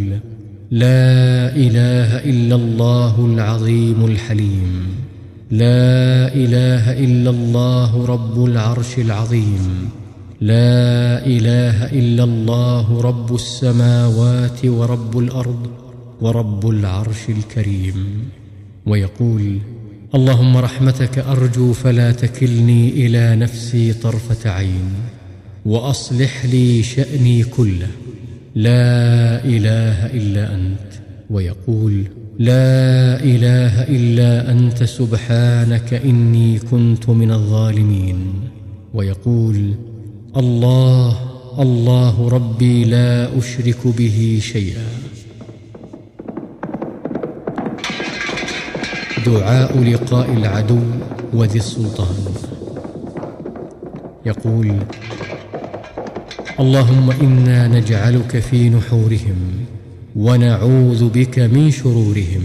لا إله إلا الله العظيم الحليم، لا إله إلا الله رب العرش العظيم، لا إله إلا الله رب السماوات ورب الأرض ورب العرش الكريم. ويقول اللهم رحمتك أرجو فلا تكلني إلى نفسي طرفة عين، وأصلح لي شأني كله، لا إله إلا أنت. ويقول لا إله إلا أنت سبحانك إني كنت من الظالمين. ويقول الله الله ربي لا أشرك به شيئا. دعاء لقاء العدو وذي السلطان يقول اللهم إنا نجعلك في نحورهم ونعوذ بك من شرورهم.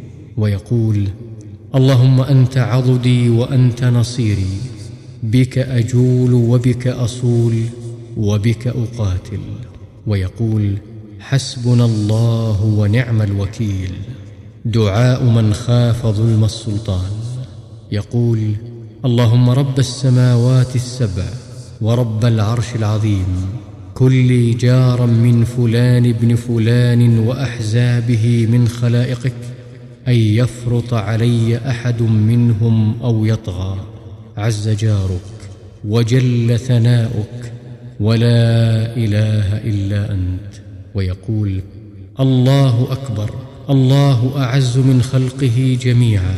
ويقول اللهم أنت عضدي وأنت نصيري، بك أجول وبك أصول وبك أقاتل. ويقول حسبنا الله ونعم الوكيل. دعاء من خاف ظلم السلطان يقول اللهم رب السماوات السبع ورب العرش العظيم، كل جارا من فلان ابن فلان وأحزابه من خلائقك أن يفرط علي أحد منهم أو يطغى، عز جارك وجل ثناؤك ولا إله إلا أنت. ويقول الله أكبر، الله أعز من خلقه جميعا،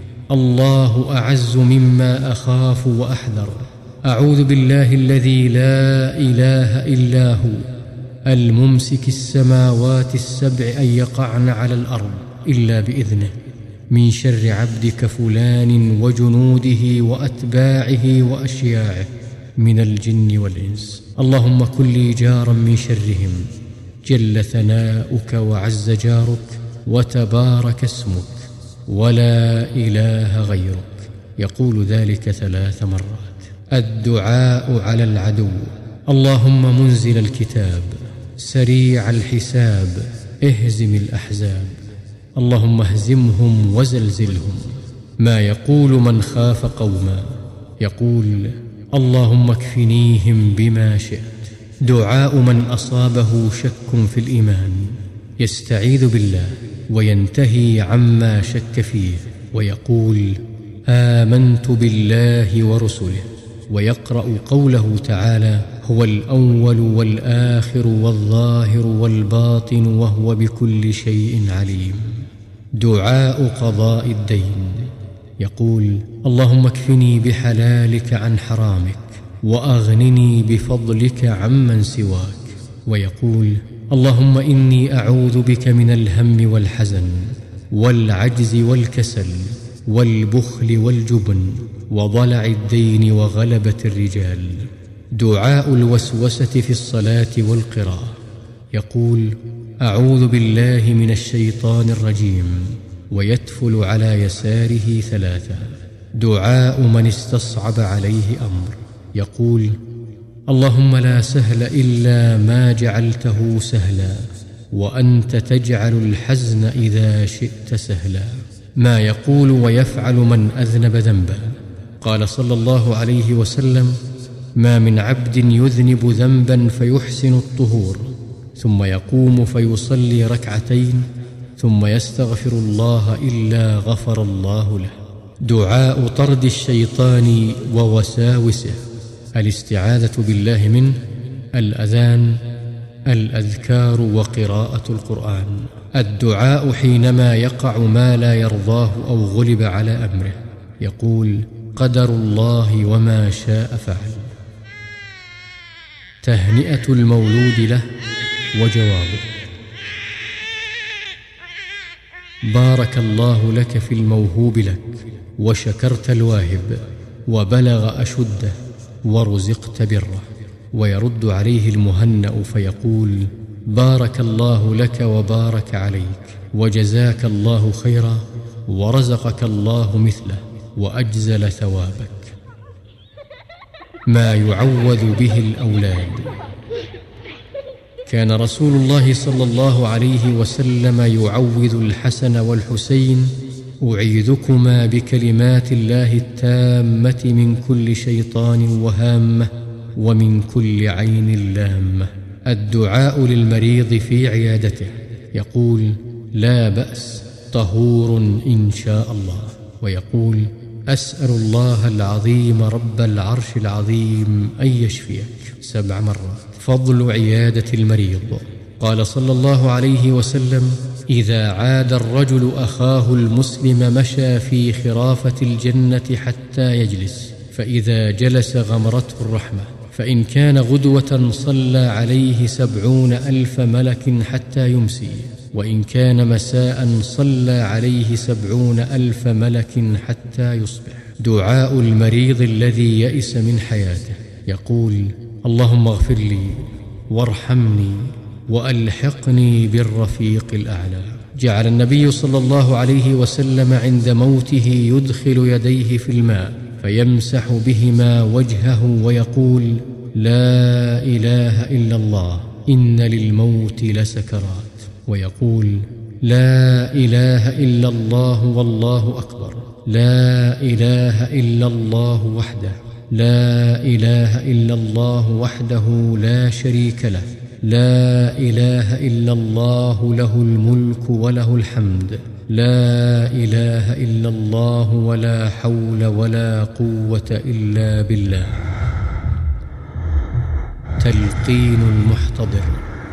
الله أعز مما أخاف وأحذر. أعوذ بالله الذي لا إله إلا هو الممسك السماوات السبع أن يقعن على الأرض إلا بإذنه، من شر عبدك فلان وجنوده وأتباعه وأشياعه من الجن والإنس. اللهم كن لي جارا من شرهم، جل ثناؤك وعز جارك وتبارك اسمك ولا إله غيرك. يقول ذلك ثلاث مرات. الدعاء على العدو اللهم منزل الكتاب سريع الحساب اهزم الأحزاب، اللهم اهزمهم وزلزلهم. ما يقول من خاف قوما يقول اللهم اكفنيهم بما شئت. دعاء من أصابه شك في الإيمان يستعيذ بالله وينتهي عما شك فيه ويقول آمنت بالله ورسله، ويقرأ قوله تعالى هو الأول والآخر والظاهر والباطن وهو بكل شيء عليم. دعاء قضاء الدين يقول اللهم اكفني بحلالك عن حرامك وأغنني بفضلك عمن سواك. ويقول اللهم إني أعوذ بك من الهم والحزن والعجز والكسل والبخل والجبن وضلع الدين وغلبة الرجال. دعاء الوسوسة في الصلاة والقراءة يقول أعوذ بالله من الشيطان الرجيم، ويتفل على يساره ثلاثة. دعاء من استصعب عليه أمر، يقول: اللهم لا سهل إلا ما جعلته سهلا، وأنت تجعل الحزن إذا شئت سهلا. ما يقول ويفعل من أذنب ذنبا. قال صلى الله عليه وسلم: ما من عبد يذنب ذنبا فيحسن الطهور ثم يقوم فيصلي ركعتين ثم يستغفر الله إلا غفر الله له. دعاء طرد الشيطان ووساوسه: الاستعاذة بالله منه، الأذان، الأذكار وقراءة القرآن. الدعاء حينما يقع ما لا يرضاه أو غلب على أمره، يقول: قدر الله وما شاء فعل. تهنئة المولود له وجوابه: بارك الله لك في الموهوب لك، وشكرت الواهب، وبلغ أشده، ورزقت بره. ويرد عليه المهنأ فيقول: بارك الله لك وبارك عليك، وجزاك الله خيرا، ورزقك الله مثله، وأجزل ثوابك. ما يعوذ به الأولاد. كان رسول الله صلى الله عليه وسلم يعوذ الحسن والحسين: أعيذكما بكلمات الله التامة من كل شيطان وهامة، ومن كل عين لامة. الدعاء للمريض في عيادته، يقول: لا بأس، طهور إن شاء الله. ويقول: أسأل الله العظيم رب العرش العظيم أن يشفيك سبع مرات. فضل عيادة المريض. قال صلى الله عليه وسلم: إذا عاد الرجل أخاه المسلم مشى في خرافة الجنة حتى يجلس، فإذا جلس غمرته الرحمة. فإن كان غدوة صلى عليه سبعون ألف ملك حتى يمسي، وإن كان مساء صلى عليه سبعون ألف ملك حتى يصبح. دعاء المريض الذي يئس من حياته، يقول: اللهم اغفر لي وارحمني وألحقني بالرفيق الأعلى. جعل النبي صلى الله عليه وسلم عند موته يدخل يديه في الماء فيمسح بهما وجهه ويقول: لا إله إلا الله، إن للموت لسكرات. ويقول: لا إله إلا الله والله أكبر، لا إله إلا الله وحده، لا إله إلا الله وحده لا شريك له، لا إله إلا الله له الملك وله الحمد، لا إله إلا الله ولا حول ولا قوة إلا بالله. تلقين المحتضر.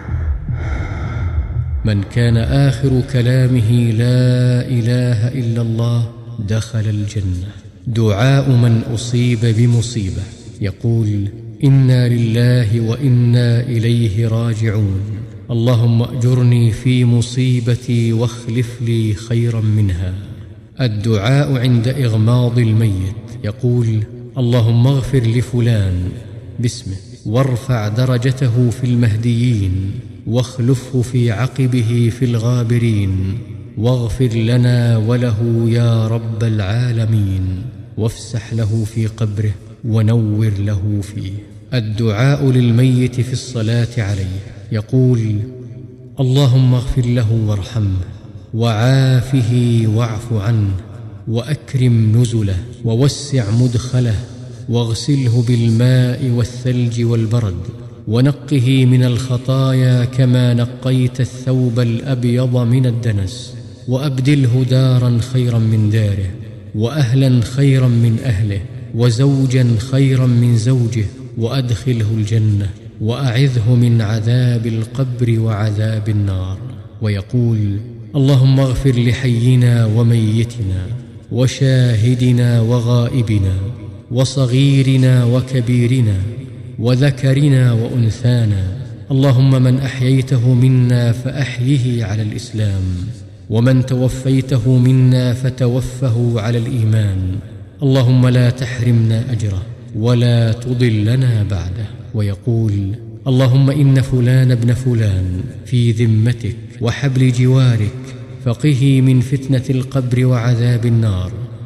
من كان آخر كلامه لا إله إلا الله دخل الجنة. دعاء من أصيب بمصيبة، يقول: إنا لله وإنا إليه راجعون، اللهم أجرني في مصيبتي واخلف لي خيرا منها. الدعاء عند إغماض الميت، يقول: اللهم اغفر لفلان باسمه، وارفع درجته في المهديين، واخلفه في عقبه في الغابرين، واغفر لنا وله يا رب العالمين، وافسح له في قبره ونور له فيه. الدعاء للميت في الصلاة عليه، يقول: اللهم اغفر له وارحمه، وعافه واعف عنه، وأكرم نزله، ووسع مدخله، واغسله بالماء والثلج والبرد، ونقه من الخطايا كما نقيت الثوب الأبيض من الدنس، وأبدله دارا خيرا من داره، وأهلا خيرا من أهله، وزوجا خيرا من زوجه، وأدخله الجنة، وأعذه من عذاب القبر وعذاب النار. ويقول: اللهم اغفر لحينا وميتنا، وشاهدنا وغائبنا، وصغيرنا وكبيرنا، وذكرنا وأنثانا. اللهم من أحييته منا فأحيه على الإسلام، ومن توفيته منا فتوفه على الإيمان. اللهم لا تحرمنا أجره، ولا تضلنا بعده. ويقول: اللهم إن فلان ابن فلان في ذمتك وحبل جوارك، فقه من فتنة القبر وعذاب النار.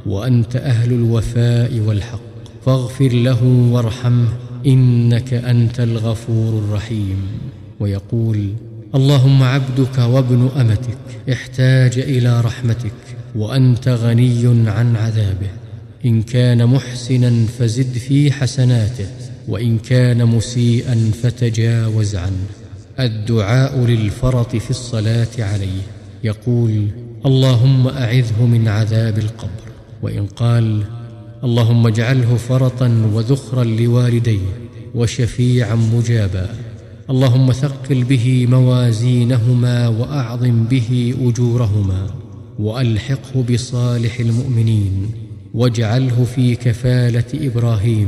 وأنت أهل الوفاء والحق، فاغفر له وارحمه إنك أنت الغفور الرحيم. ويقول: اللهم عبدك وابن أمتك احتاج إلى رحمتك وأنت غني عن عذابه، إن كان محسنا فزد في حسناته، وإن كان مسيئا فتجاوز عنه. الدعاء للفرط في الصلاة عليه، يقول: اللهم أعذه من عذاب القبر. وإن قال: اللهم اجعله فرطا وذخرا لوالديه وشفيعا مجابا، اللهم ثقل به موازينهما وأعظم به أجورهما، وألحقه بصالح المؤمنين، واجعله في كفالة إبراهيم،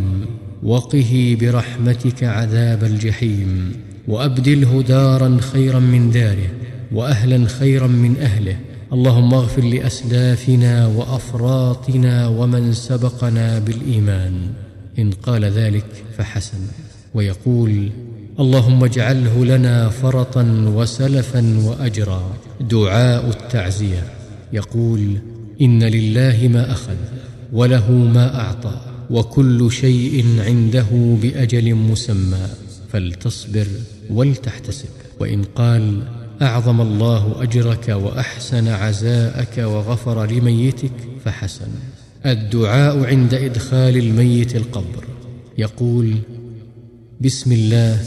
وقه برحمتك عذاب الجحيم، وأبدله دارا خيرا من داره وأهلا خيرا من أهله. اللهم اغفر لأسلافنا وأفراطنا ومن سبقنا بالإيمان. إن قال ذلك فحسن. ويقول: اللهم اجعله لنا فرطا وسلفا وأجرا. دعاء التعزية، يقول: إن لله ما أخذ وله ما أعطى، وكل شيء عنده بأجل مسمى، فلتصبر ولتحتسب. وإن قال: أعظم الله أجرك وأحسن عزاءك وغفر لميتك، فحسن. الدعاء عند إدخال الميت القبر، يقول: بسم الله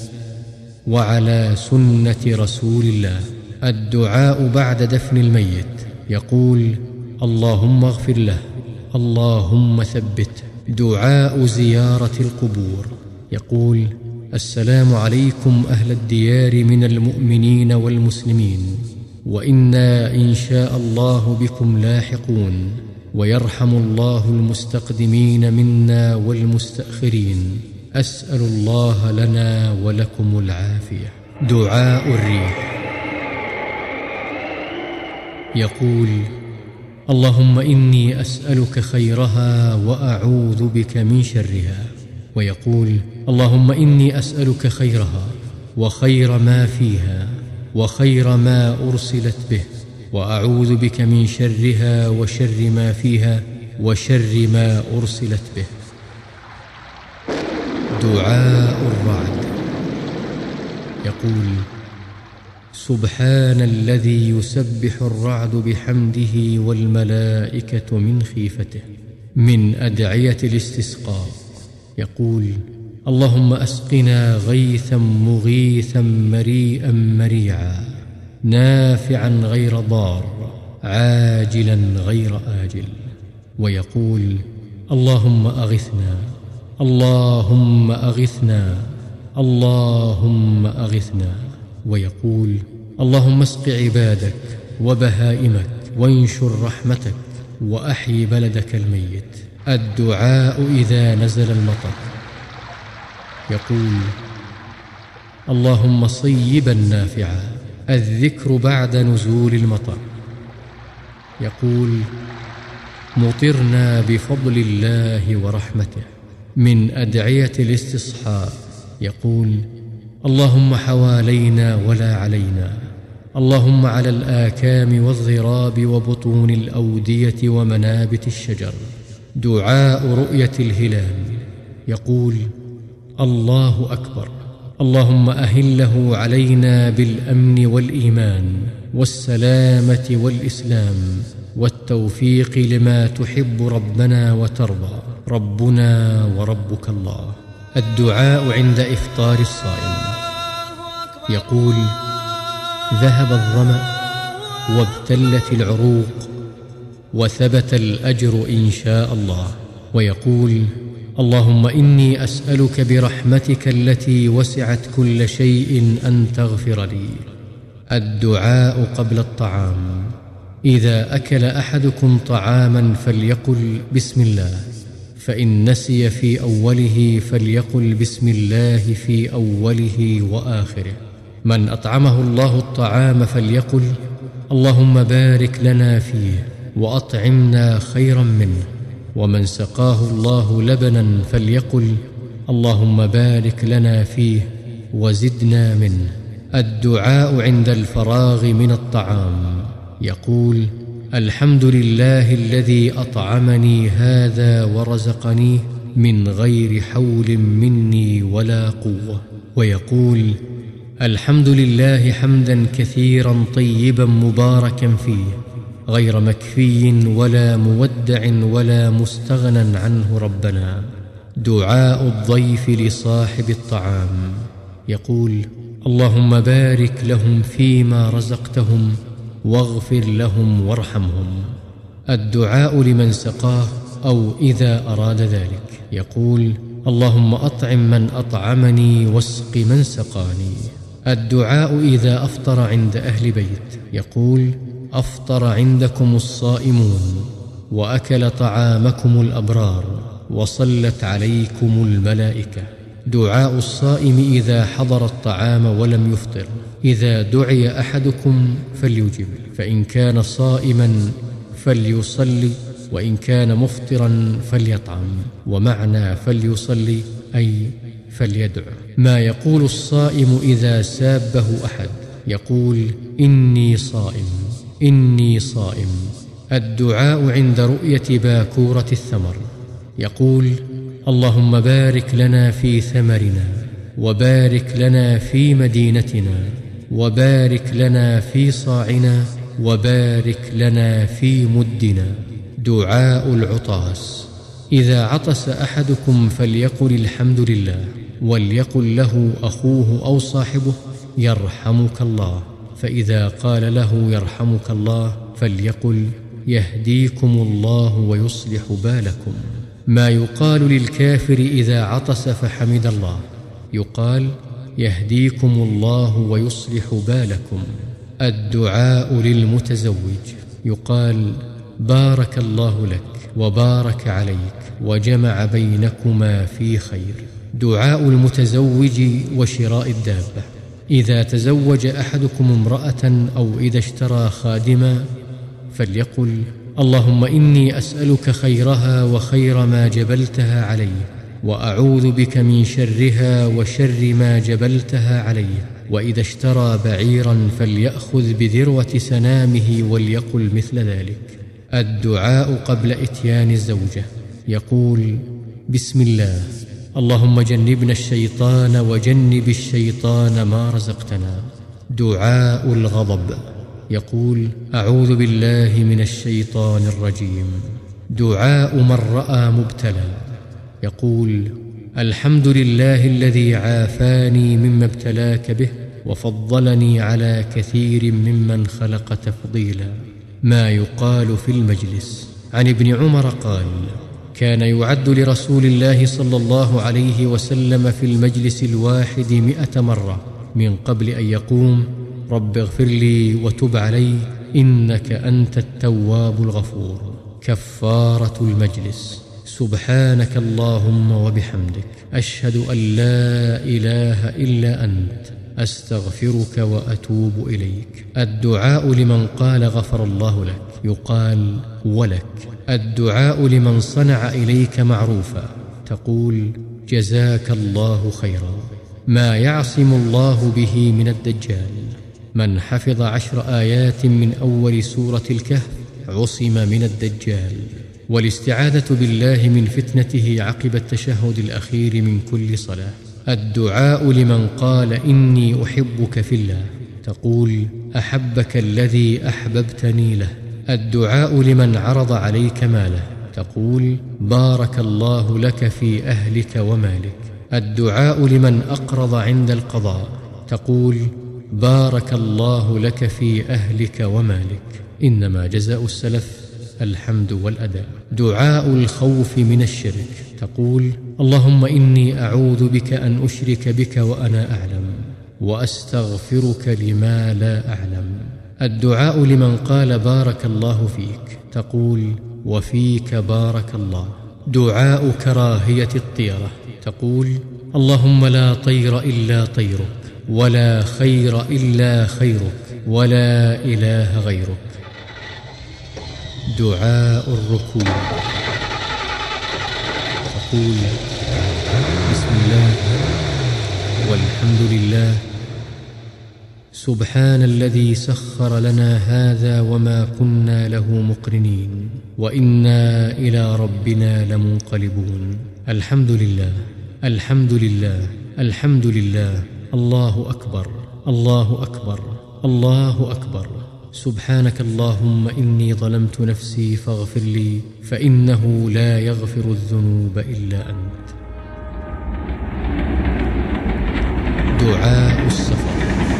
وعلى سنة رسول الله. الدعاء بعد دفن الميت، يقول: اللهم اغفر له، اللهم ثبته. دعاء زيارة القبور، يقول: السلام عليكم أهل الديار من المؤمنين والمسلمين، وإنا إن شاء الله بكم لاحقون، ويرحم الله المستقدمين منا والمستأخرين. أسأل الله لنا ولكم العافية. دعاء الريح، يقول: اللهم إني أسألك خيرها وأعوذ بك من شرها. ويقول: اللهم إني أسألك خيرها وخير ما فيها وخير ما أرسلت به، وأعوذ بك من شرها وشر ما فيها وشر ما أرسلت به. دعاء الرعد، يقول: سبحان الذي يسبح الرعد بحمده والملائكة من خيفته. من أدعية الاستسقاء، يقول: اللهم أسقنا غيثا مغيثا مريئا مريعا، نافعا غير ضار، عاجلا غير آجل. ويقول: اللهم أغثنا، اللهم أغثنا، اللهم أغثنا. ويقول: اللهم اسق عبادك وبهائمك وانشر رحمتك وأحي بلدك الميت. الدعاء إذا نزل المطر، يقول: اللهم صيبا نافعا. الذكر بعد نزول المطر، يقول: مطرنا بفضل الله ورحمته. من أدعية الاستصحاء، يقول: اللهم حوالينا ولا علينا، اللهم على الآكام والضراب وبطون الأودية ومنابت الشجر. دعاء رؤية الهلال، يقول: الله أكبر، اللهم أهله علينا بالأمن والإيمان والسلامة والإسلام والتوفيق لما تحب ربنا وترضى، ربنا وربك الله. الدعاء عند إفطار الصائم، يقول: ذهب الظمأ وابتلت العروق وثبت الأجر إن شاء الله. ويقول: اللهم إني أسألك برحمتك التي وسعت كل شيء أن تغفر لي. الدعاء قبل الطعام، إذا أكل أحدكم طعاما فليقل بسم الله، فإن نسي في أوله فليقل بسم الله في أوله وآخره. من أطعمه الله الطعام فليقل: اللهم بارك لنا فيه وأطعمنا خيرا منه. ومن سقاه الله لبنا فليقل: اللهم بارك لنا فيه وزدنا منه. الدعاء عند الفراغ من الطعام، يقول: الحمد لله الذي أطعمني هذا ورزقنيه من غير حول مني ولا قوة. ويقول الحمد لله حمدا كثيرا طيبا مباركا فيه غير مكفي ولا مودع ولا مستغنى عنه ربنا. دعاء الضيف لصاحب الطعام، يقول اللهم بارك لهم فيما رزقتهم واغفر لهم وارحمهم. الدعاء لمن سقاه أو إذا أراد ذلك، يقول اللهم أطعم من أطعمني واسق من سقاني. الدعاء إذا أفطر عند أهل بيت، يقول أفطر عندكم الصائمون وأكل طعامكم الأبرار وصلت عليكم الملائكة. دعاء الصائم إذا حضر الطعام ولم يفطر، إذا دعي أحدكم فليجب، فإن كان صائما فليصلي وإن كان مفطرا فليطعم. ومعنى فليصلي أي فليدع. ما يقول الصائم إذا سابه أحد، يقول إني صائم إني صائم. الدعاء عند رؤية باكورة الثمر، يقول اللهم بارك لنا في ثمرنا وبارك لنا في مدينتنا وبارك لنا في صاعنا وبارك لنا في مدنا. دعاء العطاس، إذا عطس أحدكم فليقل الحمد لله، وليقل له أخوه أو صاحبه يرحمك الله، فإذا قال له يرحمك الله فليقل يهديكم الله ويصلح بالكم. ما يقال للكافر إذا عطس فحمد الله، يقال يهديكم الله ويصلح بالكم. الدعاء للمتزوج، يقال بارك الله لك وبارك عليك وجمع بينكما في خير. دعاء المتزوج وشراء الدابة، إذا تزوج أحدكم امرأة أو إذا اشترى خادما فليقل اللهم إني أسألك خيرها وخير ما جبلتها عليه، وأعوذ بك من شرها وشر ما جبلتها عليه. وإذا اشترى بعيرا فليأخذ بذروة سنامه وليقل مثل ذلك. الدعاء قبل إتيان الزوجة، يقول بسم الله اللهم جنبنا الشيطان وجنب الشيطان ما رزقتنا. دعاء الغضب، يقول أعوذ بالله من الشيطان الرجيم. دعاء من رأى مبتلى، يقول الحمد لله الذي عافاني مما ابتلاك به وفضلني على كثير ممن خلق تفضيلا. ما يقال في المجلس، عن ابن عمر قال كان يعد لرسول الله صلى الله عليه وسلم في المجلس الواحد مئة مرة من قبل أن يقوم رب اغفر لي وتب علي إنك أنت التواب الغفور. كفارة المجلس، سبحانك اللهم وبحمدك أشهد أن لا إله إلا أنت أستغفرك وأتوب إليك. الدعاء لمن قال غفر الله لك، يقال ولك. الدعاء لمن صنع إليك معروفا، تقول جزاك الله خيرا. ما يعصم الله به من الدجال، من حفظ عشر آيات من أول سورة الكهف عصم من الدجال. والاستعاذة بالله من فتنته عقب التشهد الأخير من كل صلاة. الدعاء لمن قال إني أحبك في الله، تقول أحبك الذي أحببتني له. الدعاء لمن عرض عليك ماله، تقول بارك الله لك في أهلك ومالك. الدعاء لمن أقرض عند القضاء، تقول بارك الله لك في أهلك ومالك. إنما جزاء السلف الحمد والأداء. دعاء الخوف من الشرك، تقول اللهم إني أعوذ بك أن أشرك بك وأنا أعلم وأستغفرك لما لا أعلم. الدعاء لمن قال بارك الله فيك، تقول وفيك بارك الله. دعاء كراهية الطيرة، تقول اللهم لا طير إلا طيرك ولا خير إلا خيرك ولا إله غيرك. دعاء الركوع، تقول بسم الله والحمد لله سبحان الذي سخر لنا هذا وما كنا له مقرنين وإنا إلى ربنا لمنقلبون. الحمد لله الحمد لله الحمد لله. الله أكبر الله أكبر الله أكبر. سبحانك اللهم إني ظلمت نفسي فاغفر لي فإنه لا يغفر الذنوب إلا أنت. دعاء السفر.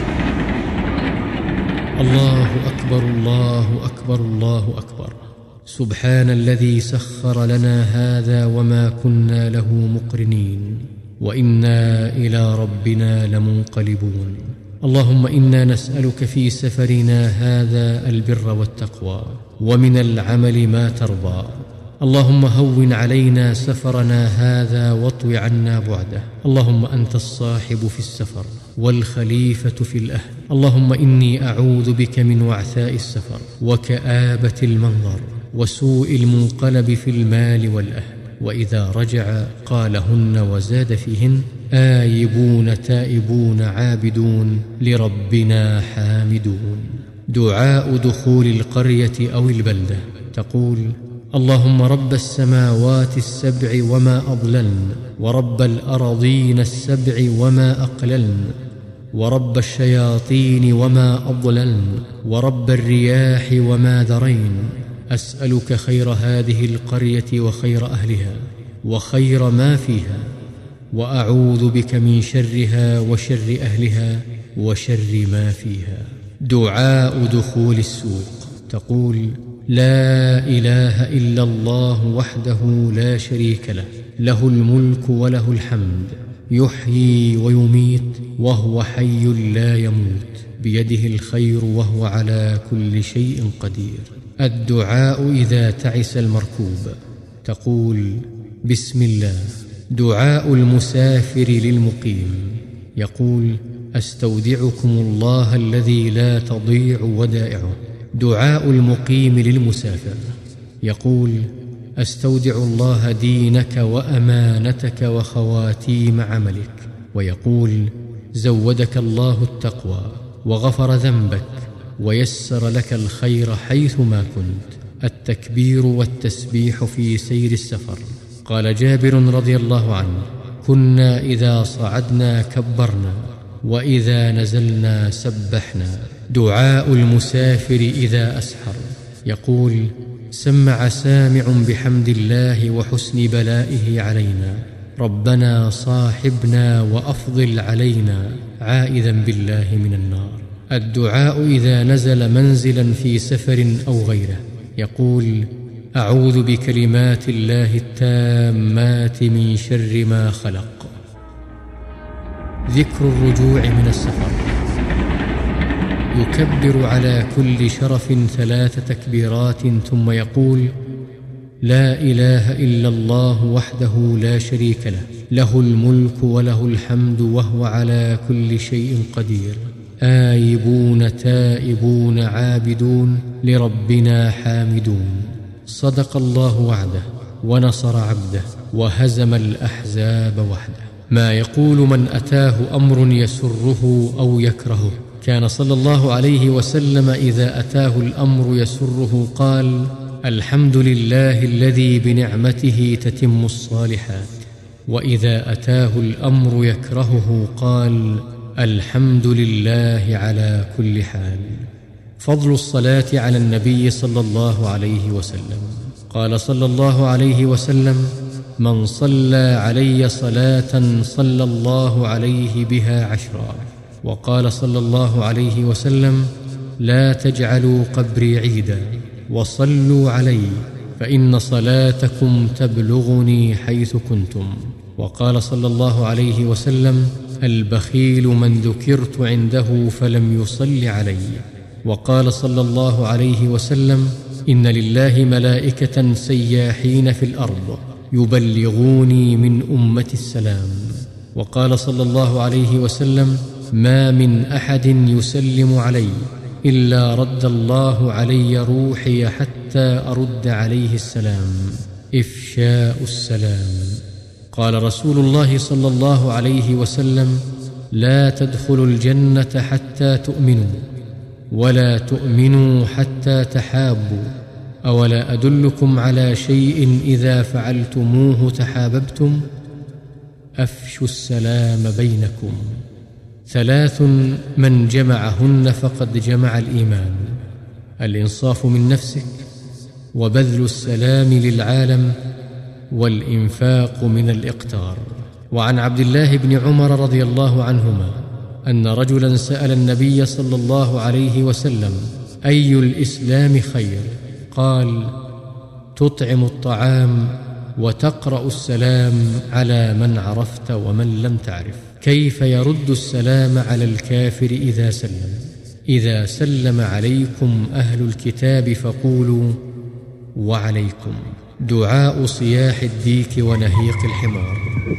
الله أكبر الله أكبر الله أكبر. سبحان الذي سخر لنا هذا وما كنا له مقرنين وإنا إلى ربنا لمنقلبون. اللهم إنا نسألك في سفرنا هذا البر والتقوى ومن العمل ما ترضى. اللهم هون علينا سفرنا هذا واطو عنا بعده. اللهم أنت الصاحب في السفر والخليفة في الأهل. اللهم إني أعوذ بك من وعثاء السفر وكآبة المنظر وسوء المنقلب في المال والأهل. وإذا رجع قالهن وزاد فيهن: آيبون تائبون عابدون لربنا حامدون. دعاء دخول القرية أو البلدة. تقول: اللهم رب السماوات السبع وما أضللن، ورب الأراضين السبع وما أقللن، ورب الشياطين وما أضللن، ورب الرياح وما ذرين، أسألك خير هذه القرية وخير أهلها وخير ما فيها، وأعوذ بك من شرها وشر أهلها وشر ما فيها. دعاء دخول السوق. تقول: لا إله إلا الله وحده لا شريك له، له الملك وله الحمد، يحيي ويميت وهو حي لا يموت، بيده الخير وهو على كل شيء قدير. الدعاء إذا تعس المركوب. تقول: بسم الله. دعاء المسافر للمقيم. يقول: أستودعكم الله الذي لا تضيع ودائعه. دعاء المقيم للمسافر. يقول: أستودع الله دينك وأمانتك وخواتيم عملك. ويقول: زودك الله التقوى وغفر ذنبك ويسر لك الخير حيثما كنت. التكبير والتسبيح في سير السفر. قال جابر رضي الله عنه: كنا إذا صعدنا كبرنا وإذا نزلنا سبحنا. دعاء المسافر إذا أسحر. يقول: سمع سامع بحمد الله وحسن بلائه علينا، ربنا صاحبنا وأفضل علينا، عائذا بالله من النار. الدعاء إذا نزل منزلا في سفر أو غيره. يقول: أعوذ بكلمات الله التامات من شر ما خلق. ذكر الرجوع من السفر. يكبر على كل شرف ثلاث تكبيرات ثم يقول: لا إله إلا الله وحده لا شريك له، له الملك وله الحمد وهو على كل شيء قدير، آيبون تائبون عابدون لربنا حامدون. صدق الله وعده ونصر عبده وهزم الأحزاب وحده. ما يقول من أتاه أمر يسره أو يكرهه. كان صلى الله عليه وسلم إذا أتاه الأمر يسره قال: الحمد لله الذي بنعمته تتم الصالحات. وإذا أتاه الأمر يكرهه قال: الحمد لله على كل حال. فضل الصلاة على النبي صلى الله عليه وسلم. قال صلى الله عليه وسلم: من صلى علي صلاة صلى الله عليه بها عشرا. وقال صلى الله عليه وسلم: لا تجعلوا قبري عيدا وصلوا علي فإن صلاتكم تبلغني حيث كنتم. وقال صلى الله عليه وسلم: البخيل من ذكرت عنده فلم يصل علي. وقال صلى الله عليه وسلم: إن لله ملائكة سياحين في الأرض يبلغوني من أمتي السلام. وقال صلى الله عليه وسلم: ما من أحد يسلم علي إلا رد الله علي روحي حتى أرد عليه السلام. إفشاء السلام. قال رسول الله صلى الله عليه وسلم: لا تدخلوا الجنة حتى تؤمنوا ولا تؤمنوا حتى تحابوا أولا أدلكم على شيء إذا فعلتموه تحاببتم أفشوا السلام بينكم ثلاث من جمعهن فقد جمع الإيمان الإنصاف من نفسك وبذل السلام للعالم والإنفاق من الإقتار. وعن عبد الله بن عمر رضي الله عنهما أن رجلا سأل النبي صلى الله عليه وسلم أي الإسلام خير؟ قال تطعم الطعام وتقرأ السلام على من عرفت ومن لم تعرف. كيف يرد السلام على الكافر إذا سلم؟ إذا سلم عليكم أهل الكتاب فقولوا وعليكم. دعاء صياح الديك ونهيق الحمار.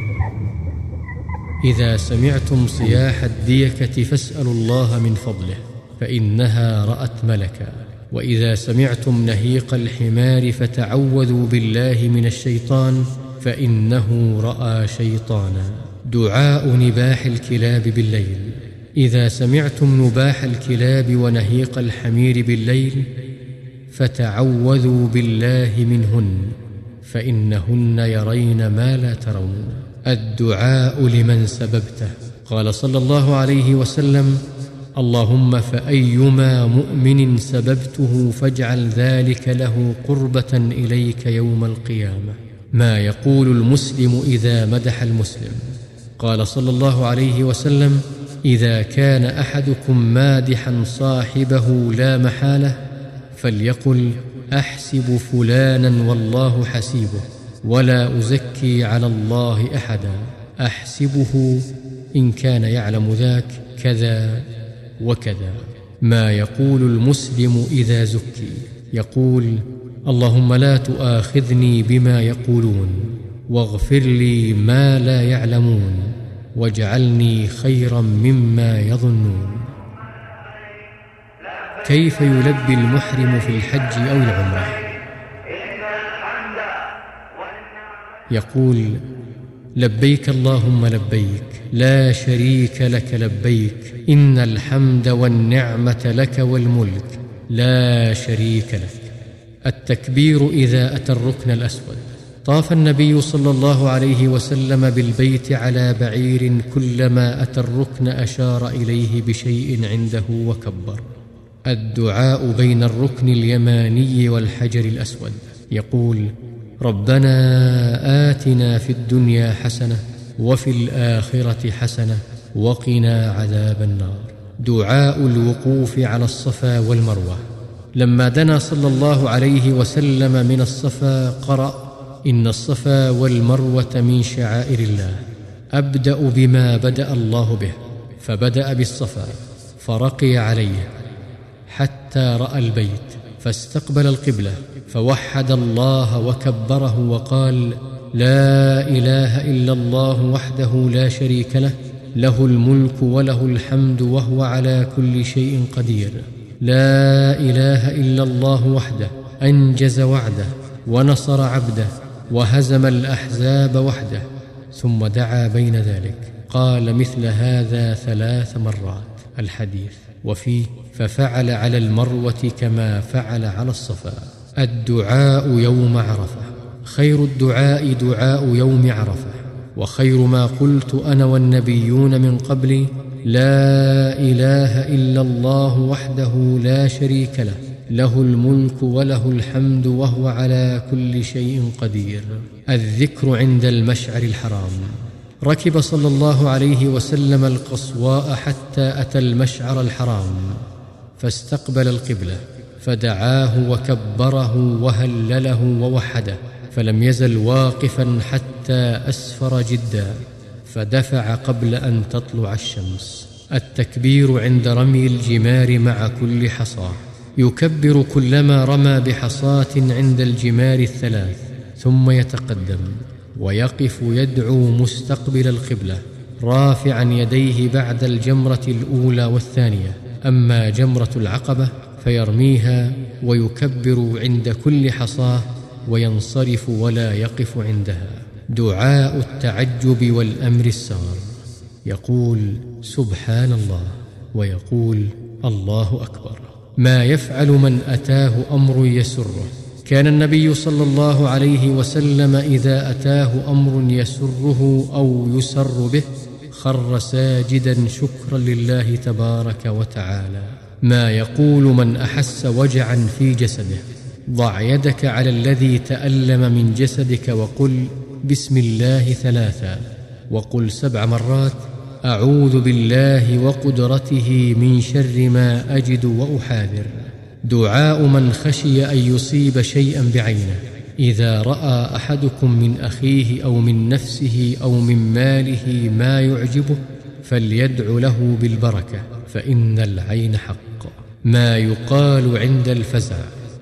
إذا سمعتم صياح الديكة فاسألوا الله من فضله فإنها رأت ملكا، وإذا سمعتم نهيق الحمار فتعوذوا بالله من الشيطان فإنه رأى شيطانا. دعاء نباح الكلاب بالليل. إذا سمعتم نباح الكلاب ونهيق الحمير بالليل فتعوذوا بالله منهن فإنهن يرين ما لا ترون. الدعاء لمن سببته. قال صلى الله عليه وسلم اللهم فأيما مؤمن سببته فاجعل ذلك له قربة إليك يوم القيامة. ما يقول المسلم إذا مدح المسلم. قال صلى الله عليه وسلم إذا كان أحدكم مادحا صاحبه لا محالة فليقل أحسب فلانا والله حسيبه ولا أزكي على الله أحدا. أحسبه إن كان يعلم ذاك كذا وكذا. ما يقول المسلم إذا زكي. يقول اللهم لا تؤاخذني بما يقولون واغفر لي ما لا يعلمون واجعلني خيرا مما يظنون. كيف يلبي المحرم في الحج أو العمرة؟ يقول لبيك اللهم لبيك لا شريك لك لبيك إن الحمد والنعمة لك والملك لا شريك لك. التكبير إذا أتى الركن الأسود. طاف النبي صلى الله عليه وسلم بالبيت على بعير كلما أتى الركن أشار إليه بشيء عنده وكبر. الدعاء بين الركن اليماني والحجر الأسود. يقول ربنا آتنا في الدنيا حسنة وفي الآخرة حسنة وقنا عذاب النار. دعاء الوقوف على الصفا والمروة. لما دنا صلى الله عليه وسلم من الصفا قرأ إن الصفا والمروة من شعائر الله أبدأ بما بدأ الله به، فبدأ بالصفا فرقي عليه حتى رأى البيت فاستقبل القبلة فوحد الله وكبره وقال لا إله إلا الله وحده لا شريك له له الملك وله الحمد وهو على كل شيء قدير. لا إله إلا الله وحده أنجز وعده ونصر عبده وهزم الأحزاب وحده. ثم دعا بين ذلك قال مثل هذا ثلاث مرات. الحديث. وفيه ففعل على المروة كما فعل على الصفا. الدعاء يوم عرفة. خير الدعاء دعاء يوم عرفة، وخير ما قلت أنا والنبيون من قبلي لا إله إلا الله وحده لا شريك له له الملك وله الحمد وهو على كل شيء قدير. الذكر عند المشعر الحرام. ركب صلى الله عليه وسلم القصواء حتى أتى المشعر الحرام فاستقبل القبلة فدعاه وكبره وهلله ووحده، فلم يزل واقفا حتى أسفر جدا فدفع قبل أن تطلع الشمس. التكبير عند رمي الجمار مع كل حصاة. يكبر كلما رمى بحصاة عند الجمار الثلاث ثم يتقدم ويقف يدعو مستقبل القبلة رافعا يديه بعد الجمرة الأولى والثانية. أما جمرة العقبة فيرميها ويكبر عند كل حصاة وينصرف ولا يقف عندها. دعاء التعجب والأمر السار. يقول سبحان الله ويقول الله أكبر. ما يفعل من أتاه أمر يسره. كان النبي صلى الله عليه وسلم إذا أتاه أمر يسره أو يسر به خر ساجدا شكرا لله تبارك وتعالى. ما يقول من أحس وجعا في جسده. ضع يدك على الذي تألم من جسدك وقل بسم الله ثلاثا، وقل سبع مرات أعوذ بالله وقدرته من شر ما أجد وأحاذر. دعاء من خشي أن يصيب شيئا بعينه. إذا رأى أحدكم من أخيه أو من نفسه أو من ماله ما يعجبه فليدع له بالبركة، فإن العين حق. ما يقال عند الفزع.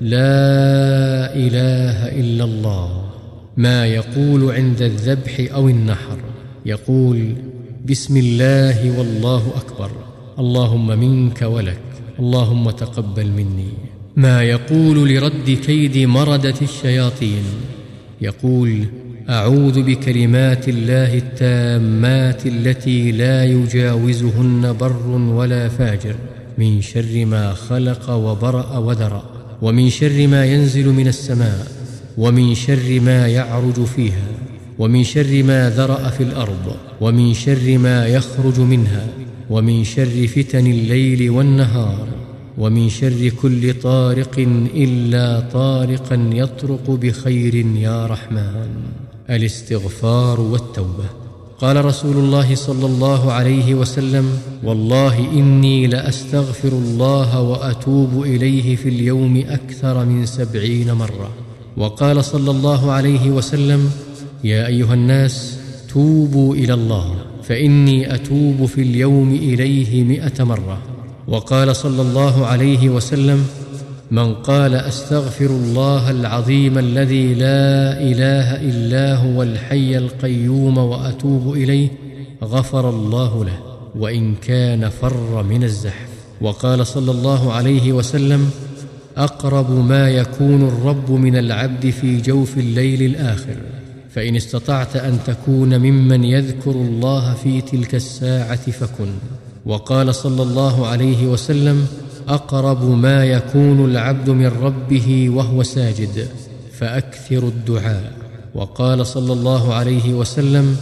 لا إله إلا الله. ما يقول عند الذبح أو النحر. يقول بسم الله والله أكبر، اللهم منك ولك، اللهم تقبل مني. ما يقول لرد كيد مردة الشياطين. يقول أعوذ بكلمات الله التامات التي لا يجاوزهن بر ولا فاجر من شر ما خلق وبرأ وذرأ، ومن شر ما ينزل من السماء، ومن شر ما يعرج فيها، ومن شر ما ذرأ في الأرض، ومن شر ما يخرج منها، ومن شر فتن الليل والنهار، ومن شر كل طارق إلا طارقا يطرق بخير يا رحمن. الاستغفار والتوبة. قال رسول الله صلى الله عليه وسلم والله إني لأستغفر الله وأتوب إليه في اليوم أكثر من سبعين مرة. وقال صلى الله عليه وسلم يا أيها الناس توبوا إلى الله فإني أتوب في اليوم إليه مئة مرة. وقال صلى الله عليه وسلم من قال أستغفر الله العظيم الذي لا إله إلا هو الحي القيوم وأتوب إليه غفر الله له وإن كان فر من الزحف. وقال صلى الله عليه وسلم أقرب ما يكون الرب من العبد في جوف الليل الآخر، فإن استطعت أن تكون ممن يذكر الله في تلك الساعة فكن. وقال صلى الله عليه وسلم أقرب ما يكون العبد من ربه وهو ساجد فأكثر الدعاء. وقال صلى الله عليه وسلم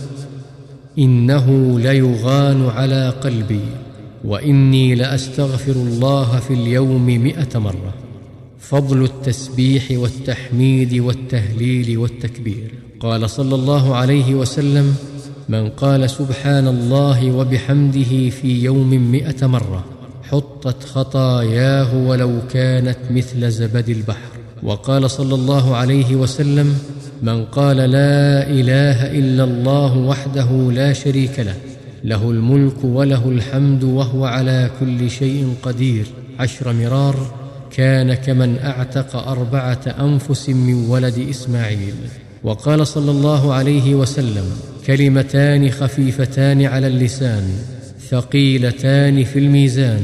إنه ليغان على قلبي وإني لأستغفر الله في اليوم مئة مرة. فضل التسبيح والتحميد والتهليل والتكبير. قال صلى الله عليه وسلم من قال سبحان الله وبحمده في يوم مئة مرة حطت خطاياه ولو كانت مثل زبد البحر. وقال صلى الله عليه وسلم من قال لا إله إلا الله وحده لا شريك له له الملك وله الحمد وهو على كل شيء قدير عشر مرار كان كمن أعتق أربعة أنفس من ولد إسماعيل. وقال صلى الله عليه وسلم كلمتان خفيفتان على اللسان ثقيلتان في الميزان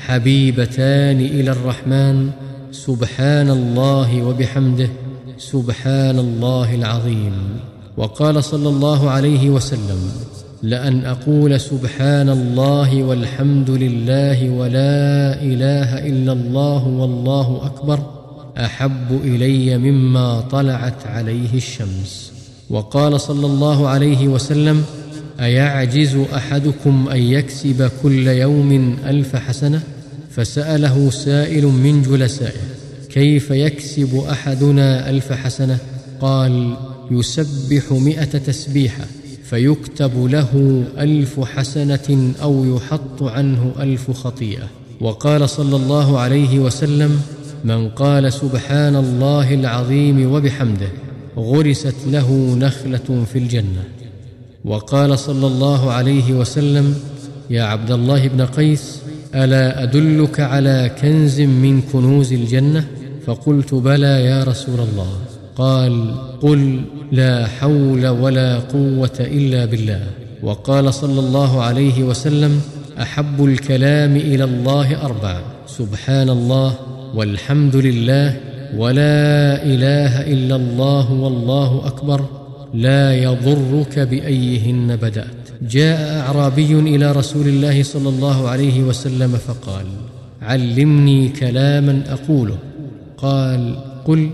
حبيبتان إلى الرحمن سبحان الله وبحمده سبحان الله العظيم. وقال صلى الله عليه وسلم لأن أقول سبحان الله والحمد لله ولا إله إلا الله والله أكبر أحب إلي مما طلعت عليه الشمس. وقال صلى الله عليه وسلم أيعجز أحدكم أن يكسب كل يوم ألف حسنة؟ فسأله سائل من جلسائه كيف يكسب أحدنا ألف حسنة؟ قال يسبح مئة تسبيحة فيكتب له ألف حسنة أو يحط عنه ألف خطيئة. وقال صلى الله عليه وسلم من قال سبحان الله العظيم وبحمده غرست له نخلة في الجنة. وقال صلى الله عليه وسلم يا عبد الله بن قيس ألا أدلك على كنز من كنوز الجنة؟ فقلت بلى يا رسول الله. قال قل لا حول ولا قوة إلا بالله. وقال صلى الله عليه وسلم أحب الكلام إلى الله أربع سبحان الله والحمد لله ولا إله إلا الله والله أكبر لا يضرك بأيهن بدأت. جاء أعرابي إلى رسول الله صلى الله عليه وسلم فقال: علمني كلاما أقوله. قال: قل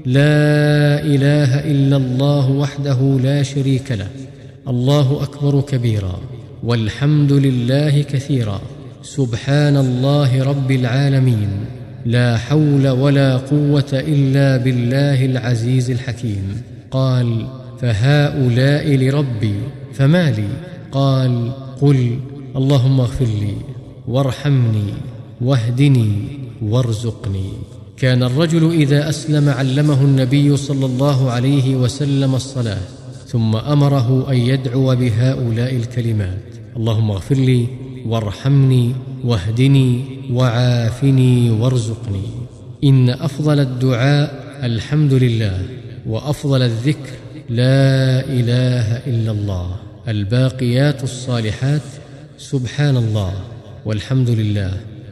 لا إله إلا الله وحده لا شريك له، الله أكبر كبيرا، والحمد لله كثيرا، سبحان الله رب العالمين، لا حول ولا قوة إلا بالله العزيز الحكيم. قال: فهؤلاء لربي، فما لي؟ قال: قل اللهم اغفر لي وارحمني واهدني وارزقني. كان الرجل إذا أسلم علمه النبي صلى الله عليه وسلم الصلاة، ثم أمره أن يدعو بهؤلاء الكلمات: اللهم اغفر لي وارحمني واهدني وعافني وارزقني. إن أفضل الدعاء الحمد لله، وأفضل الذكر لا إله إلا الله. الباقيات الصالحات سبحان الله والحمد لله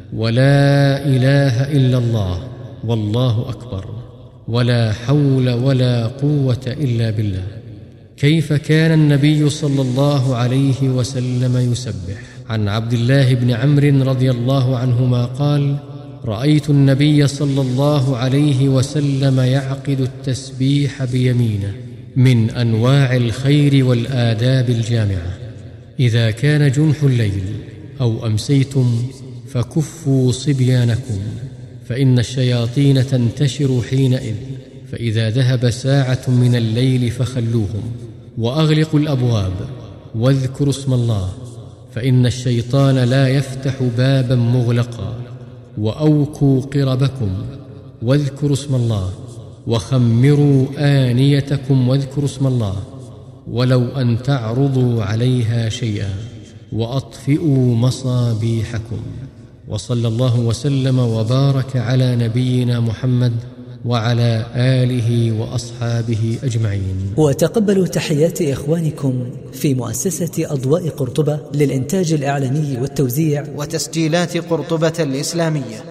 ولا إله إلا الله والله أكبر ولا حول ولا قوة إلا بالله. كيف كان النبي صلى الله عليه وسلم يسبح؟ عن عبد الله بن عمرو رضي الله عنهما قال: رأيت النبي صلى الله عليه وسلم يعقد التسبيح بيمينه من أنواع الخير والآداب الجامعة. إذا كان جنح الليل أو أمسيتم فكفوا صبيانكم، فإن الشياطين تنتشر حينئذ، فإذا ذهب ساعة من الليل فخلوهم، وأغلقوا الأبواب، واذكروا اسم الله، فإن الشيطان لا يفتح بابا مغلقا. وأوكوا قربكم، واذكروا اسم الله، وخمروا آنيتكم، واذكروا اسم الله، ولو أن تعرضوا عليها شيئا، وأطفئوا مصابيحكم. وصلى الله وسلم وبارك على نبينا محمد وعلى آله وأصحابه أجمعين. وتقبلوا تحيات إخوانكم في مؤسسة أضواء قرطبة للإنتاج الإعلامي والتوزيع وتسجيلات قرطبة الإسلامية.